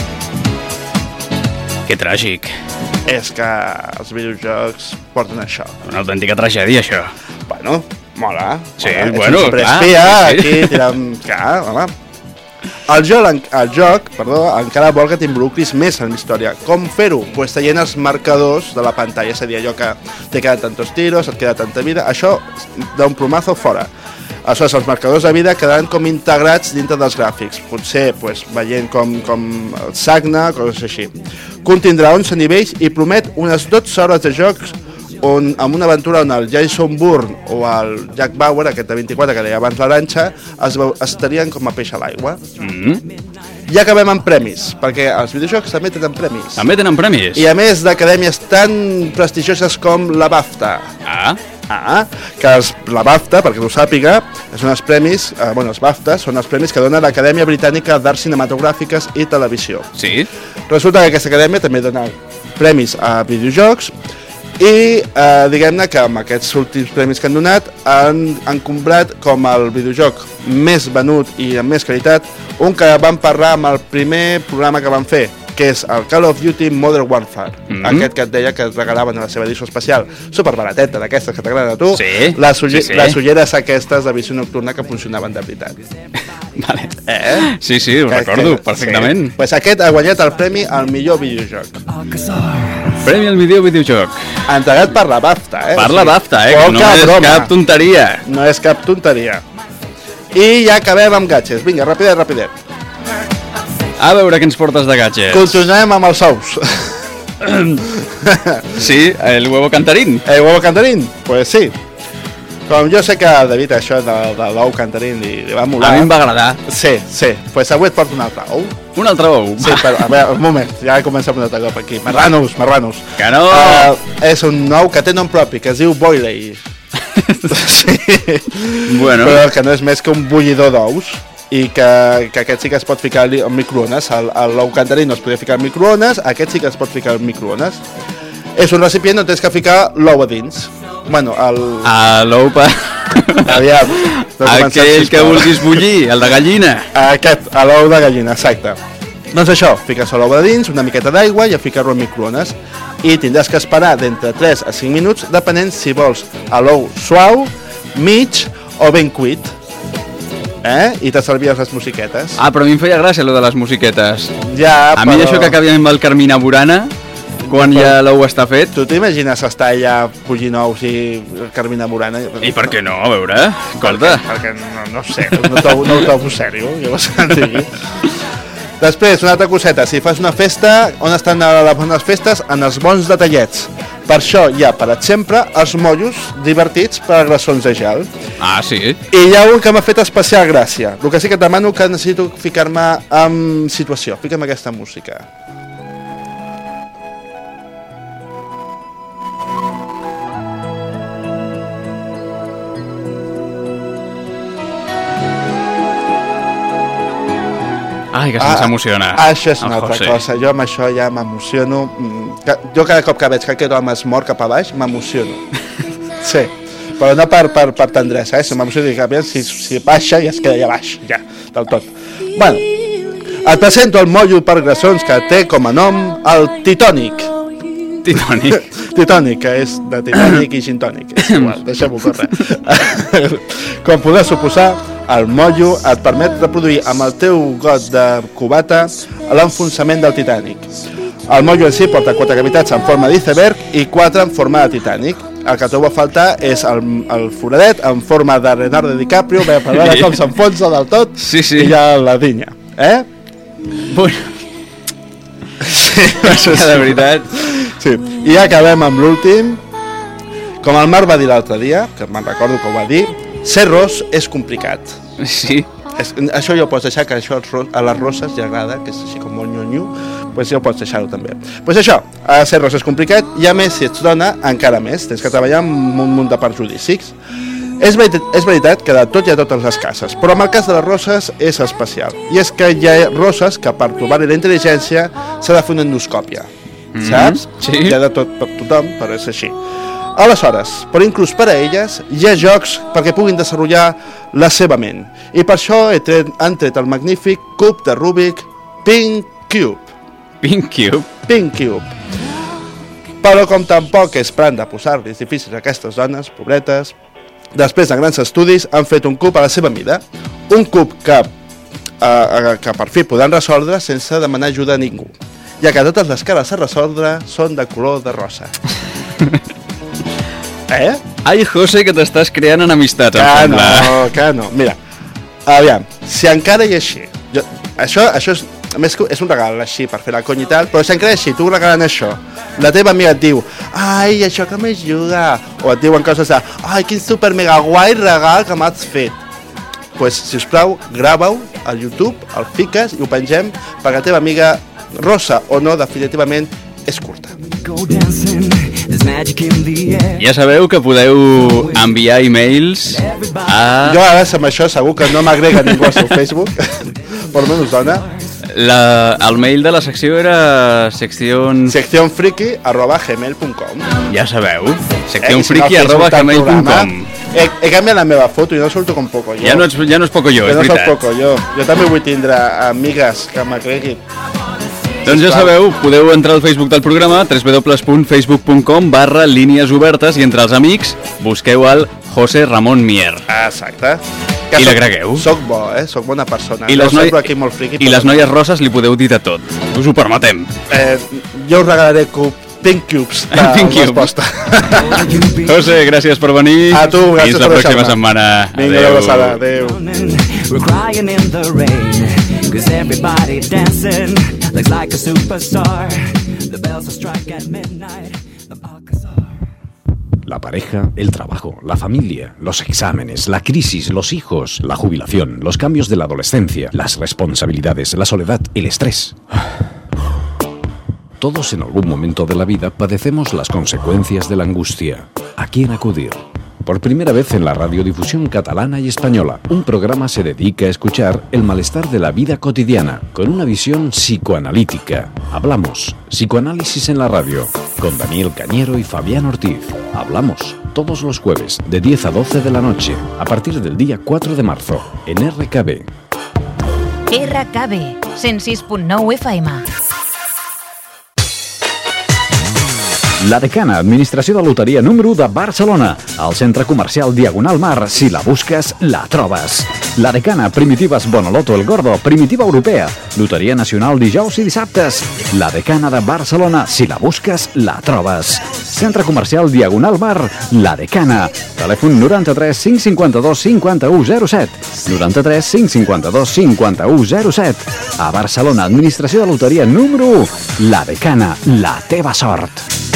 Que tràgic. És que els videojocs porten això. Una autèntica tragèdia, això. Bueno, mola. Sí, mola. bueno, clar. Espia, aquí, tirant... Clar, home. El joc encara vol que t'involucris més en la història. Com fer-ho? Pues traient els marcadors de la pantalla, és a dir, allò que te queden tantos tiros, et queda tanta vida, això d'un plomazo fora. Aleshores, els marcadors de vida quedaran com integrats dintre dels gràfics, potser pues, veient com el sagna, coses així. Contindrà 11 nivells i promet unes 12 hores de jocs amb una aventura on el Jason Bourne o el Jack Bauer, aquest de 24 que deia abans l'Aranxa, estarien com a peix a l'aigua. I acabem amb premis, perquè els videojocs també tenen premis. També tenen premis? I a més d'acadèmies tan prestigioses com la BAFTA. Que la BAFTA, perquè ho sàpiga, són els premis, els BAFTA són els premis que dona l'Acadèmia Britànica d'Arts Cinematogràfiques i Televisió. Sí. Resulta que aquesta acadèmia també dona premis a videojocs i diguem-ne que amb aquests últims premis que han donat han comprat com el videojoc més venut i amb més qualitat un que vam parlar amb el primer programa que vam fer, que és el Call of Duty Modern Warfare. Aquest que et deia que et regalaven a la seva edició especial, superbarateta d'aquestes que t'agraden a tu, les ulleres aquestes de visió nocturna que funcionaven de veritat. Vale. Sí, ho recordo perfectament. Pues aquest ha guanyat el premi al millor videojoc. Premi al millor videojoc. Entregat per la BAFTA, Per la BAFTA, que no és cap tonteria. No és cap tonteria. I ja acabem amb gadgets. Vinga, rapidet. A veure què ens portes de gadgets. Continuem amb els ous. Sí, el huevo cantarín. El huevo cantarín, pues sí. Com jo sé que a David això de l'ou cantarín li va molar. A mi em va agradar. Sí, pues avui et porto un altre ou. Un altre ou? Sí, però a veure, un moment, ja comencem un altre cop aquí. Marranos. Que no! És un ou que té nom propi, que es diu Boiley. Sí. Bueno. Però que no és més que un bullidor d'ous. I que aquest sí que es pot ficar al microones. L'ou cantarí no es podia ficar al microones, aquest sí que es pot ficar al microones. És un recipient on tens que ficar l'ou a dins. Bueno, l'ou per... Aviam. Aquell que vulguis bullir, el de gallina. Aquest, l'ou de gallina, exacte. Doncs això, fiques l'ou a dins, una miqueta d'aigua i a ficar-lo al microones. I tindràs que esperar d'entre 3 a 5 minuts, depenent si vols l'ou suau, mig o ben cuit. I t'estalvies les musiquetes. Però a mi em feia gràcia allò de les musiquetes. Ja, a mi això que acabi amb el Carmina Burana, quan ja l'ou està fet. Tu t'imagines estar allà bullint ous i Carmina Burana? I per què no? A veure, escolta. Perquè no sé, no ho trobo sèrio. Després, una altra coseta, si fas una festa, on estan les bones festes? En els bons detallets. Per això hi ha, per exemple, els mollos divertits per a glaçons de gel. Sí? I hi ha un que m'ha fet especial gràcia. El que sí que et demano que necessito ficar-me en situació. Fica'm aquesta música. Ai, que se'ns emociona. Això és una altra cosa. Jo amb això ja m'emociono. Jo cada cop que veig que aquest home es mor cap a baix, m'emociono. Sí, però no per tendresa, m'emociono i dic, aviam si baixa i es queda allà baix, ja, del tot. Bueno, et presento el mollo per glaçons que té com a nom el Titònic. Titònic, que és de Titanic i Gin Tonic. És igual, deixem-ho córrer. Com podràs suposar, el mollo et permet reproduir amb el teu got de cubata l'enfonsament del Titanic. El mollo en si porta 4 cavitats en forma d'iceberg i 4 en forma de Titanic. El que trobo a faltar és el foradet en forma de Leonardo DiCaprio, per veure com s'enfonsa del tot, i ja la dinya. Bueno. Sí, de veritat. Sí, i acabem amb l'últim. Com el Marc va dir l'altre dia, que me'n recordo que ho va dir, ser ros és complicat. Sí. Això ja ho pots deixar, que això a les roses ja agrada, que és així com molt nyonyo, doncs ja ho pots deixar-ho també. Doncs això, ser ros és complicat, i a més, si ets dona, encara més, tens que treballar amb un munt de perjudicis. És veritat que de tot hi ha totes les cases, però en el cas de les roses és especial. I és que hi ha roses que per trobar-hi la intel·ligència s'ha de fer una endoscòpia. Saps? Sí. Hi ha de tot per tothom, però és així. Aleshores, però inclús per a elles, hi ha jocs perquè puguin desenvolupar la seva ment. I per això han tret el magnífic cub de Rubik Pink Cube. Pink Cube? Pink Cube. Però com tampoc és plan de posar-los difícils a aquestes dones, pobretes, després de grans estudis han fet un cub a la seva mida. Un cub que per fi podran resoldre sense demanar ajuda a ningú, ja que totes les cares a resoldre són de color de rosa. Ai, José, que t'estàs creant enemistats, em sembla. Que no. Mira, aviam, si encara hi així... Això és... A més, és un regal així per fer la conya i tal, però si encara així tu regalen això, la teva amiga et diu ai, això que m'ajuda, o et diuen coses de ai, quin super mega guai regal que m'has fet. Pues, si us plau, grava-ho al YouTube, el fiques i ho pengem perquè la teva amiga, rosa o no, definitivament és curta. Ja sabeu que podeu enviar e-mails a... Jo ara amb això segur que no m'agrega ningú al seu Facebook, per almenys dona. El mail de la secció era seccionfriki@gmail.com. Ja sabeu, seccionfriki@gmail.com. He canviat la meva foto i no surto com poco jo. Ja no és poco jo, és veritat. veritat. No soc poco jo. Jo també vull tindre amigues que m'agreguin. Doncs ja sabeu, podeu entrar al Facebook del programa www.facebook.com/línies obertes i entre els amics busqueu el José Ramón Mier. Exacte. I l'agregueu. Soc bo, soc bona persona. I les noies roses li podeu dir de tot. Us ho permetem. Jo us regalaré Pink Cubes de resposta. José, gràcies per venir. A tu, gràcies per la pròxima setmana. Vinga, una abraçada. Adéu. We're crying in the rain, 'cause everybody dancing looks like a superstar. The bells will strike at midnight. La pareja, el trabajo, la familia, los exámenes, la crisis, los hijos, la jubilación, los cambios de la adolescencia, las responsabilidades, la soledad, el estrés. Todos en algún momento de la vida padecemos las consecuencias de la angustia. ¿A quién acudir? Por primera vez en la radiodifusión catalana y española, un programa se dedica a escuchar el malestar de la vida cotidiana con una visión psicoanalítica. Hablamos Psicoanálisis en la radio con Daniel Cañero y Fabián Ortiz. Hablamos todos los jueves de 10 a 12 de la noche a partir del día 4 de marzo en RKB. RKB 106.9 FM. La Decana, administració de loteria número 1 de Barcelona. Al centre comercial Diagonal Mar, si la busques, la trobes. La Decana, Primitives Bonoloto El Gordo, Primitiva Europea. Loteria nacional dijous i dissabtes. La Decana de Barcelona, si la busques, la trobes. Centre comercial Diagonal Mar, La Decana. Telèfon 93 552 5107. 93 552 5107. A Barcelona, administració de loteria número 1. La Decana, la teva sort.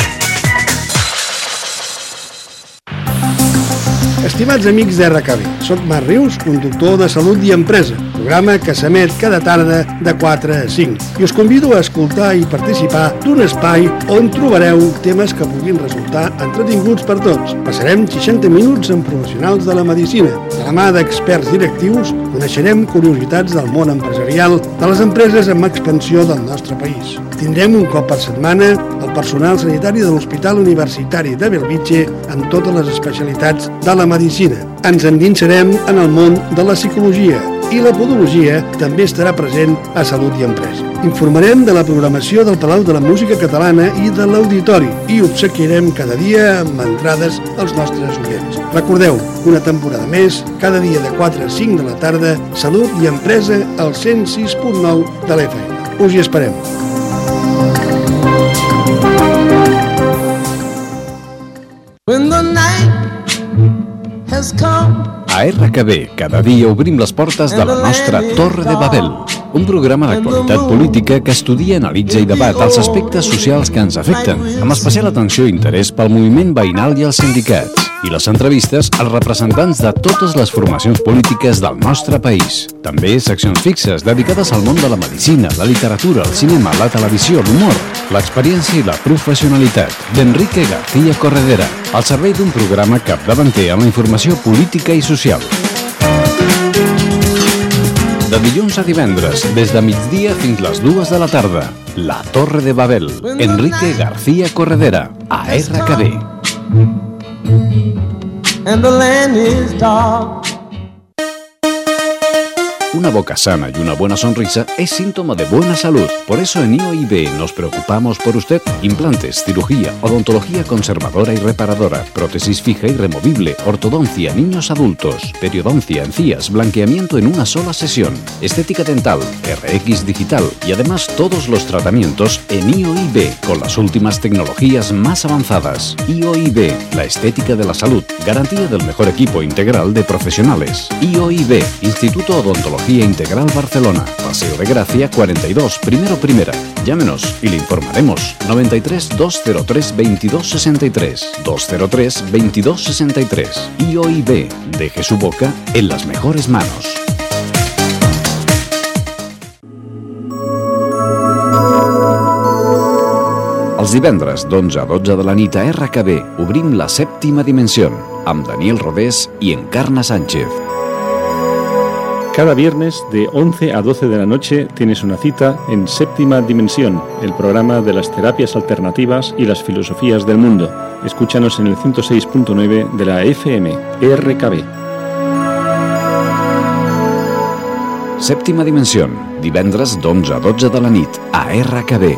Estimats amics d'RKB, soc Marc Rius, conductor de Salut i Empresa, programa que s'emet cada tarda de 4 a 5. I us convido a escoltar i participar d'un espai on trobareu temes que puguin resultar entretinguts per tots. Passarem 60 minuts amb professionals de la medicina. De la mà d'experts directius coneixerem curiositats del món empresarial de les empreses amb expansió del nostre país. Tindrem un cop per setmana el personal sanitari de l'Hospital Universitari de Bellvitge amb totes les especialitats de la medicina. Ens endinsarem en el món de la psicologia i la podologia també estarà present a Salut i Empresa. Informarem de la programació del Palau de la Música Catalana i de l'Auditori i obsequiarem cada dia amb entrades als nostres oients. Recordeu, una temporada més, cada dia de 4 a 5 de la tarda, Salut i Empresa al 106.9 de l'FM. Us hi esperem. When the night has come. A RKB, cada dia obrim les portes de la nostra Torre de Babel, un programa d'actualitat política que estudia, analitza i debat els aspectes socials que ens afecten, amb especial atenció i interès pel moviment veïnal i els sindicats, i les entrevistes als representants de totes les formacions polítiques del nostre país. També seccions fixes dedicades al món de la medicina, la literatura, el cinema, la televisió, l'humor, l'experiència i la professionalitat d'Enrique García Corredera, al servei d'un programa capdavanter en la informació política i social. De dilluns a divendres, des de migdia fins les 2 de la tarda, La Torre de Babel, Enrique García Corredera, a RKB. And the land is dark. Una boca sana y una buena sonrisa es síntoma de buena salud. Por eso en IOIB nos preocupamos por usted. Implantes, cirugía, odontología conservadora y reparadora, prótesis fija y removible, ortodoncia, niños adultos, periodoncia, encías, blanqueamiento en una sola sesión, estética dental, RX digital y además todos los tratamientos en IOIB con las últimas tecnologías más avanzadas. IOIB, la estética de la salud, garantía del mejor equipo integral de profesionales. IOIB, Instituto Odontología Integral Barcelona, Paseo de Gracia 42, primera. Llámenos y le informaremos. 93 203 2263 203 2263. IOIB, deje su boca en las mejores manos. Els divendres d'11 a 12 de la nit a RKB obrim la Séptima Dimensión amb Daniel Rodés y Encarna Sánchez. Cada viernes de 11 a 12 de la noche tienes una cita en Séptima Dimensión, el programa de las terapias alternativas y las filosofías del mundo. Escúchanos en el 106.9 de la FM, RKB. Séptima Dimensión, divendres d'11 a 12 de la nit a RKB.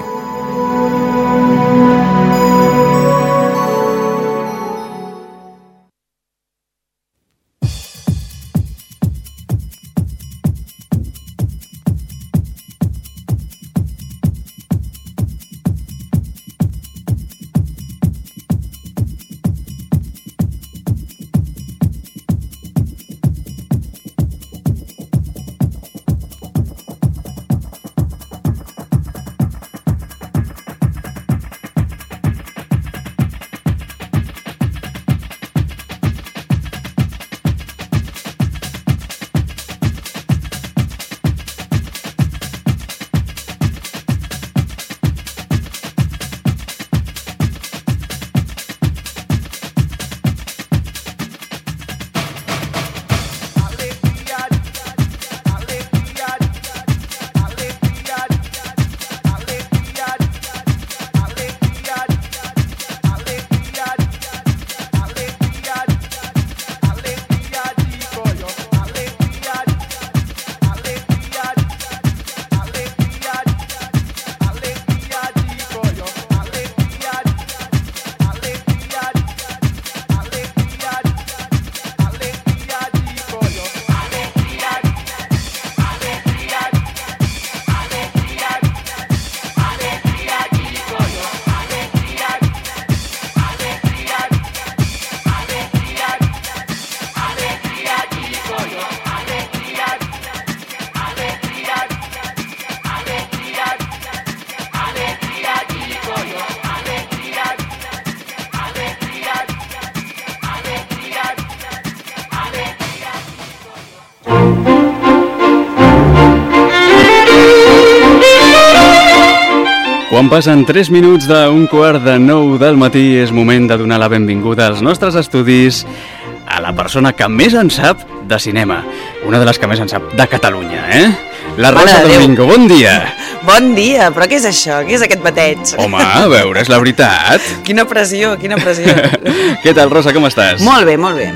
Quan passen 3 minuts d'un 8:45 del matí és moment de donar la benvinguda als nostres estudis a la persona que més en sap de cinema. Una de les que més en sap de Catalunya, La Rosa Domingo, bon dia! Bon dia, però què és això? Què és aquest bateig? Home, a veure, és la veritat. Quina pressió, quina pressió. Què tal, Rosa, com estàs? Molt bé, molt bé.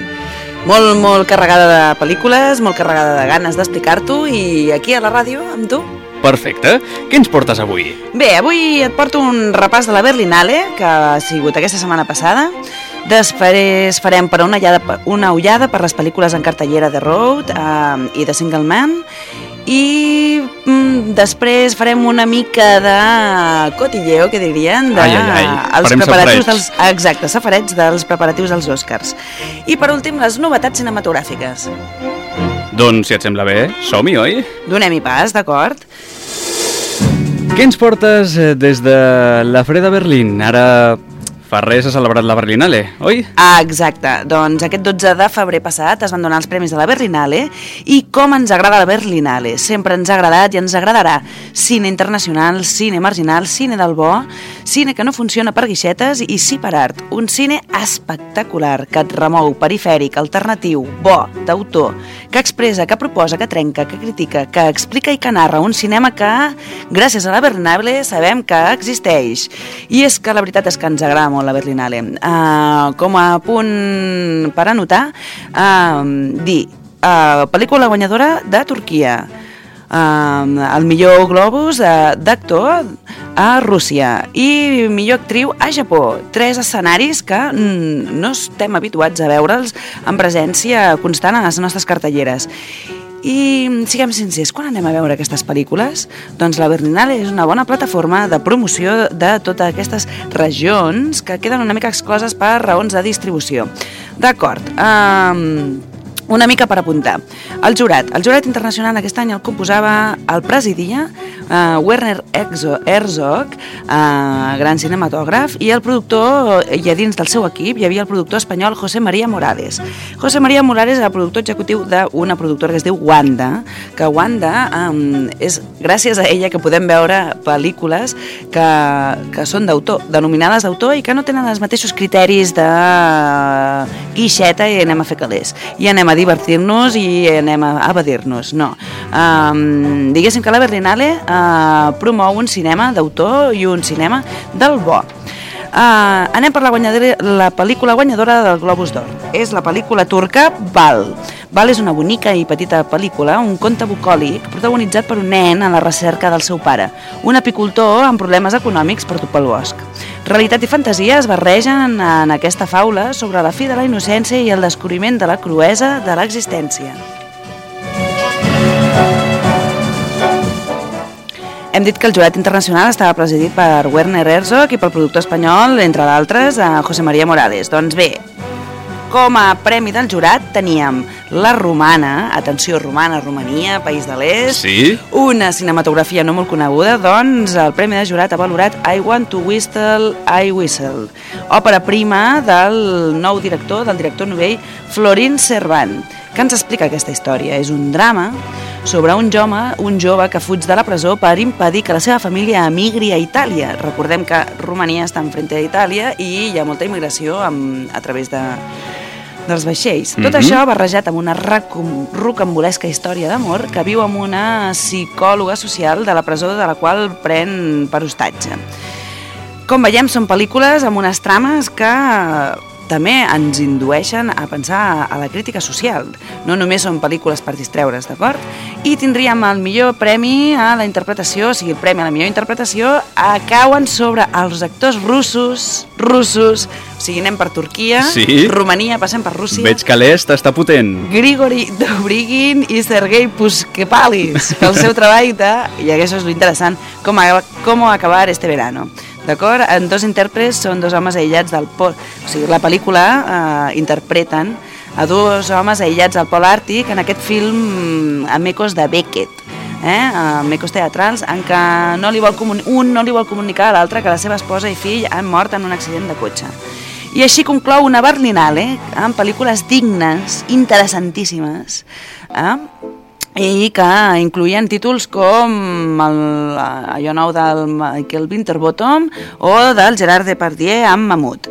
Molt carregada de pel·lícules, molt carregada de ganes d'explicar-t'ho i aquí a la ràdio, amb tu. Perfecte. Què ens portes avui? Bé, avui et porto un repàs de la Berlinale, que ha sigut aquesta setmana passada. Després farem per una ullada per les pel·lícules en cartellera The Road i The Single Man. I després farem una mica de cotilleo, que dirien, els preparatius exacte, safarets dels preparatius dels Oscars. I per últim, les novetats cinematogràfiques. Doncs, si et sembla bé, som-hi, oi? Donem-hi pas, d'acord? Què ens portes des de la Freda Berlín? Ara fa res ha celebrat la Berlinale, oi? Exacte, doncs aquest 12 de febrer passat es van donar els premis de la Berlinale i com ens agrada la Berlinale. Sempre ens ha agradat i ens agradarà cine internacional, cine marginal, cine del bo, cine que no funciona per guixetes i sí per art. Un cine espectacular, que et remou, perifèric, alternatiu, bo, d'autor, que expressa, que proposa, que trenca, que critica, que explica i que narra. Un cinema que, gràcies a la Berlinale, sabem que existeix. I és que la veritat és que ens agrada molt la Berlinale. Com a punt per anotar, pel·lícula guanyadora de Turquia, el millor globus d'actor a Rússia i millor actriu a Japó. 3 escenaris que no estem habituats a veure'ls en presència constant a les nostres cartelleres. I siguem sincers, quan anem a veure aquestes pel·lícules? Doncs la Berlinale és una bona plataforma de promoció de totes aquestes regions que queden una mica excloses per raons de distribució. D'acord, una mica per apuntar. El jurat internacional aquest any el composava, el presidia Werner Herzog, gran cinematògraf, i el productor, i a dins del seu equip hi havia el productor espanyol José María Morales. José María Morales és el productor executiu d'una productora que es diu Wanda, que Wanda és gràcies a ella que podem veure pel·lícules que són d'autor, denominades d'autor i que no tenen els mateixos criteris de guixeta i anem a fer calés, i anem a divertir-nos i anem a evadir-nos, no. Diguéssim que la Berlinale promou un cinema d'autor i un cinema del bo. Anem per la pel·lícula guanyadora del Globus d'Or. És la pel·lícula turca Val. Val és una bonica i petita pel·lícula, un conte bucòlic protagonitzat per un nen en la recerca del seu pare, un apicultor amb problemes econòmics perdut pel bosc. Realitat i fantasia es barregen en aquesta faula sobre la fi de la innocència i el descobriment de la cruesa de l'existència. Hem dit que el jurat internacional estava presidit per Werner Herzog i pel productor espanyol, entre d'altres, José María Morales. Doncs bé, com a premi del jurat teníem La Romana, atenció, Romana, Romania, País de l'Est, sí? Una cinematografia no molt coneguda, doncs el premi de jurat ha valorat I Want to Whistle, I Whistle, òpera prima del nou director, del director novell Florin Servan. Què ens explica aquesta història? És un drama sobre un jove que fuig de la presó per impedir que la seva família emigri a Itàlia. Recordem que Romania està enfrente d'Itàlia i hi ha molta immigració a través dels vaixells. Tot això barrejat amb una rocambolesca història d'amor que viu amb una psicòloga social de la presó de la qual pren per hostatge. Com veiem, són pel·lícules amb unes trames que també ens indueixen a pensar a la crítica social. No només són pel·lícules per distreure's, d'acord? I tindríem el millor premi a la interpretació, o sigui, el premi a la millor interpretació cauen sobre els actors russos, o sigui, anem per Turquia, sí? Romania, passem per Rússia. Veig que l'est està potent. Grigori Dobrigin i Sergei Puskepalis, pel seu treball de, i això és l'interessant, com acabar este verano. D'acord? En dos intèrprets són dos homes aïllats del pol... O sigui, la pel·lícula interpreten a dos homes aïllats al pol àrtic en aquest film Amecos de Beckett, Amecos teatrals, en què un no li vol comunicar a l'altre que la seva esposa i fill han mort en un accident de cotxe. I així conclou una Berlinale amb pel·lícules dignes, interessantíssimes, i que incloïen títols com allò nou del Michael Winterbottom o del Gerard Depardieu amb Mamut.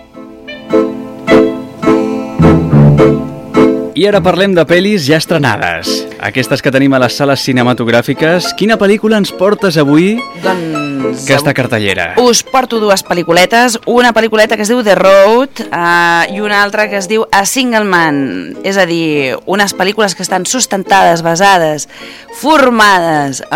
I ara parlem de pel·lis ja estrenades. Aquestes que tenim a les sales cinematogràfiques. Quina pel·lícula ens portes avui que està a cartellera? Us porto dues pel·lículetes. Una pel·lículeta que es diu The Road i una altra que es diu A Single Man. És a dir, unes pel·lícules que estan sustentades, basades, formades,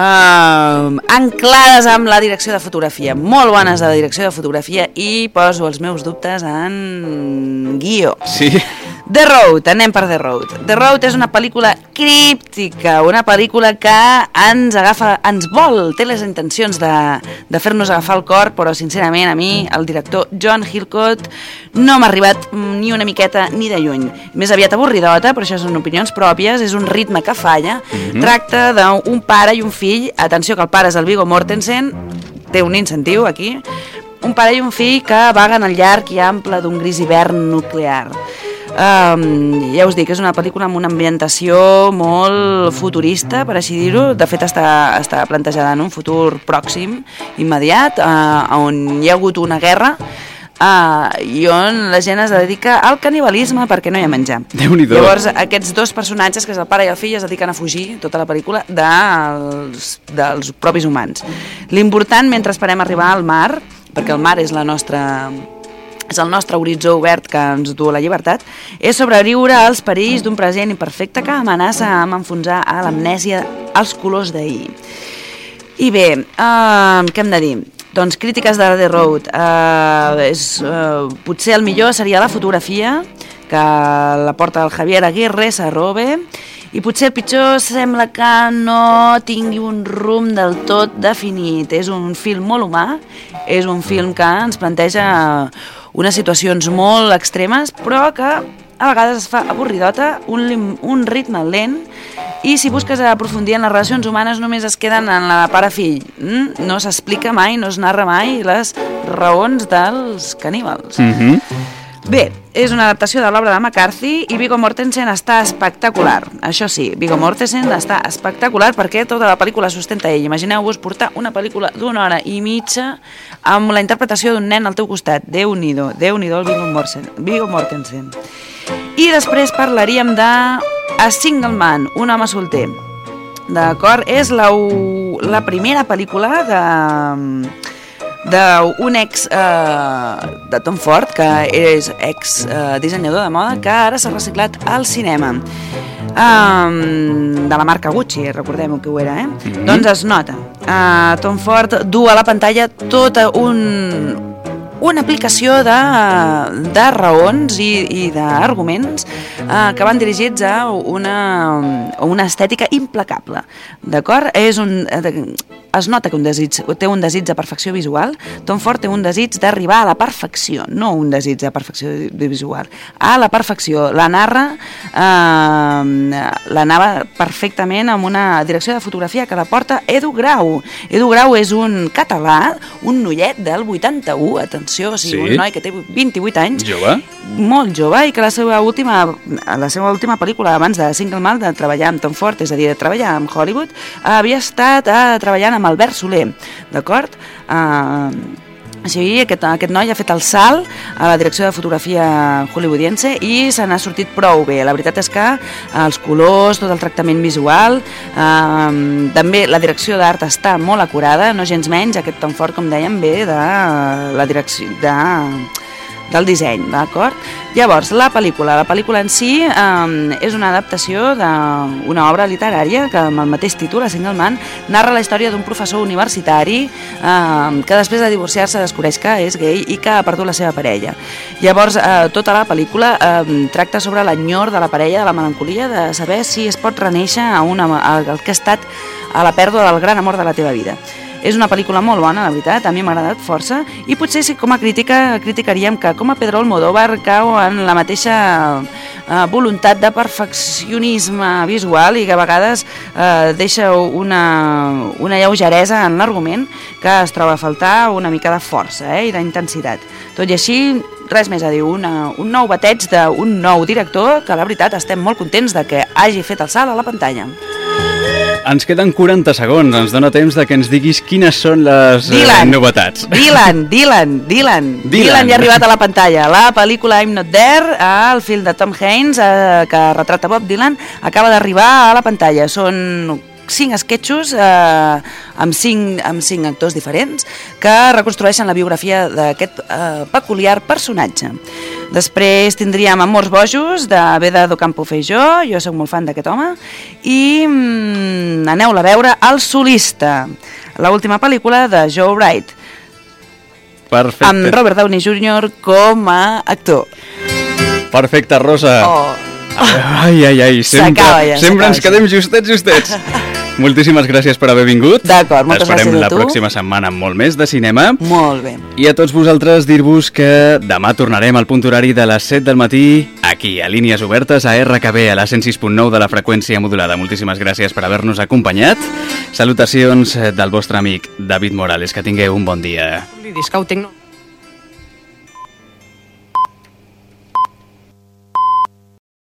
anclades amb la direcció de fotografia. Molt bones de la direcció de fotografia i poso els meus dubtes en guió. Sí. The Road, anem per The Road. The Road és una pel·lícula críptica, una pel·lícula que ens vol, té les intencions de fer-nos agafar el cor, però sincerament a mi el director John Hillcoat no m'ha arribat ni una miqueta ni de lluny. Més aviat avorridota, però això són opinions pròpies, és un ritme que falla. Tracta d'un pare i un fill, atenció que el pare és el Viggo Mortensen, té un incentiu aquí, un pare i un fill que vaguen al llarg i ample d'un gris hivern nuclear. Ja us dic, és una pel·lícula amb una ambientació molt futurista, per així dir-ho. De fet està plantejada en un futur pròxim, immediat, on hi ha hagut una guerra i on la gent es dedica al canibalisme perquè no hi ha menjar. Déu-n'hi-do. Llavors aquests dos personatges, que és el pare i el fill, es dediquen a fugir tota la pel·lícula dels propis humans. L'important, mentre esperem arribar al mar, perquè el mar és el nostre horitzó obert que ens du a la llibertat, és sobreviure als perills d'un present imperfecte que amenaça amb enfonsar a l'amnèsia els colors d'ahir. I bé, què hem de dir? Doncs crítiques de The Road. Potser el millor seria la fotografia, que la porta el Javier Aguirre Sarrobe, i potser el pitjor sembla que no tingui un rumb del tot definit. És un film molt humà, és un film que ens planteja unes situacions molt extremes, però que a vegades es fa avorridota, un ritme lent, i si busques aprofundir en les relacions humanes només es queden en la pare-fill. No s'explica mai, no es narra mai les raons dels caníbals. Bé, és una adaptació de l'obra de McCarthy i Viggo Mortensen està espectacular. Això sí, Viggo Mortensen està espectacular perquè tota la pel·lícula sustenta ell. Imagineu-vos portar una pel·lícula d'una hora i mitja amb la interpretació d'un nen al teu costat. Déu-n'hi-do el Viggo Mortensen. I després parlaríem de A Single Man, un home solter. D'acord? És la primera pel·lícula d'un ex de Tom Ford, que és ex dissenyador de moda, que ara s'ha reciclat al cinema, de la marca Gucci, recordem que ho era, Doncs es nota. Tom Ford du a la pantalla tota una aplicació de raons i d'arguments que van dirigits a una estètica implacable, d'acord? Es nota que té un desig de perfecció visual. Tom Ford té un desig d'arribar a la perfecció, no un desig de perfecció visual, a la perfecció. La narra perfectament amb una direcció de fotografia que la porta Edu Grau. Edu Grau és un català, un noiet del 81, atenció, o sigui, un noi que té 28 anys, jove, molt jove, i que la seva última pel·lícula abans de Single Man, de treballar amb Tom Ford, és a dir, de treballar amb Hollywood, havia estat treballant amb Albert Soler, d'acord? Així, aquest noi ha fet el salt a la direcció de fotografia hollywoodiense i se n'ha sortit prou bé. La veritat és que els colors, tot el tractament visual, també la direcció d'art està molt acurada, no gens menys. Aquest Tom Ford, com dèiem, ve de la direcció del disseny, d'acord? Llavors, la pel·lícula en si és una adaptació d'una obra literària que amb el mateix títol, A Single Man, narra la història d'un professor universitari que després de divorciar-se descobreix que és gay i que ha perdut la seva parella. Llavors, tota la pel·lícula tracta sobre l'enyor de la parella, de la melancolia, de saber si es pot renéixer al que ha estat a la pèrdua del gran amor de la teva vida. És una pel·lícula molt bona, la veritat, a mi m'ha agradat força, i potser sí, com a crítica criticaríem que com a Pedro Almodóvar cau en la mateixa voluntat de perfeccionisme visual i que a vegades deixa una lleugeresa en l'argument que es troba a faltar una mica de força i d'intensitat. Tot i així, res més a dir, un nou bateig d'un nou director que la veritat estem molt contents de que hagi fet el salt a la pantalla. Ens queden 40 segons, ens dona temps de que ens diguis quines són les novetats. Dylan ja ha arribat a la pantalla. La pel·lícula I'm Not There, el film de Tom Hanks, que retrata Bob Dylan, acaba d'arribar a la pantalla. Són 5 sketchos amb 5 actors diferents que reconstrueixen la biografia d'aquest peculiar personatge. Després tindríem Amors bojos, de Beda Docampo Feijó, jo soc molt fan d'aquest home, i aneu-la a veure, El solista, l'última pel·lícula de Joe Wright. Perfecte. Amb Robert Downey Jr. com a actor. Perfecte, Rosa. Ai, sempre ens quedem justets. Moltíssimes gràcies per haver vingut. D'acord, moltes gràcies a tu. Esperem la pròxima setmana amb molt més de cinema. Molt bé. I a tots vosaltres dir-vos que demà tornarem al punt horari de les 7 del matí, aquí, a Línies Obertes, a RKB, a la 106.9 de la freqüència modulada. Moltíssimes gràcies per haver-nos acompanyat. Salutacions del vostre amic David Morales. Que tingueu un bon dia. Discount Tecno.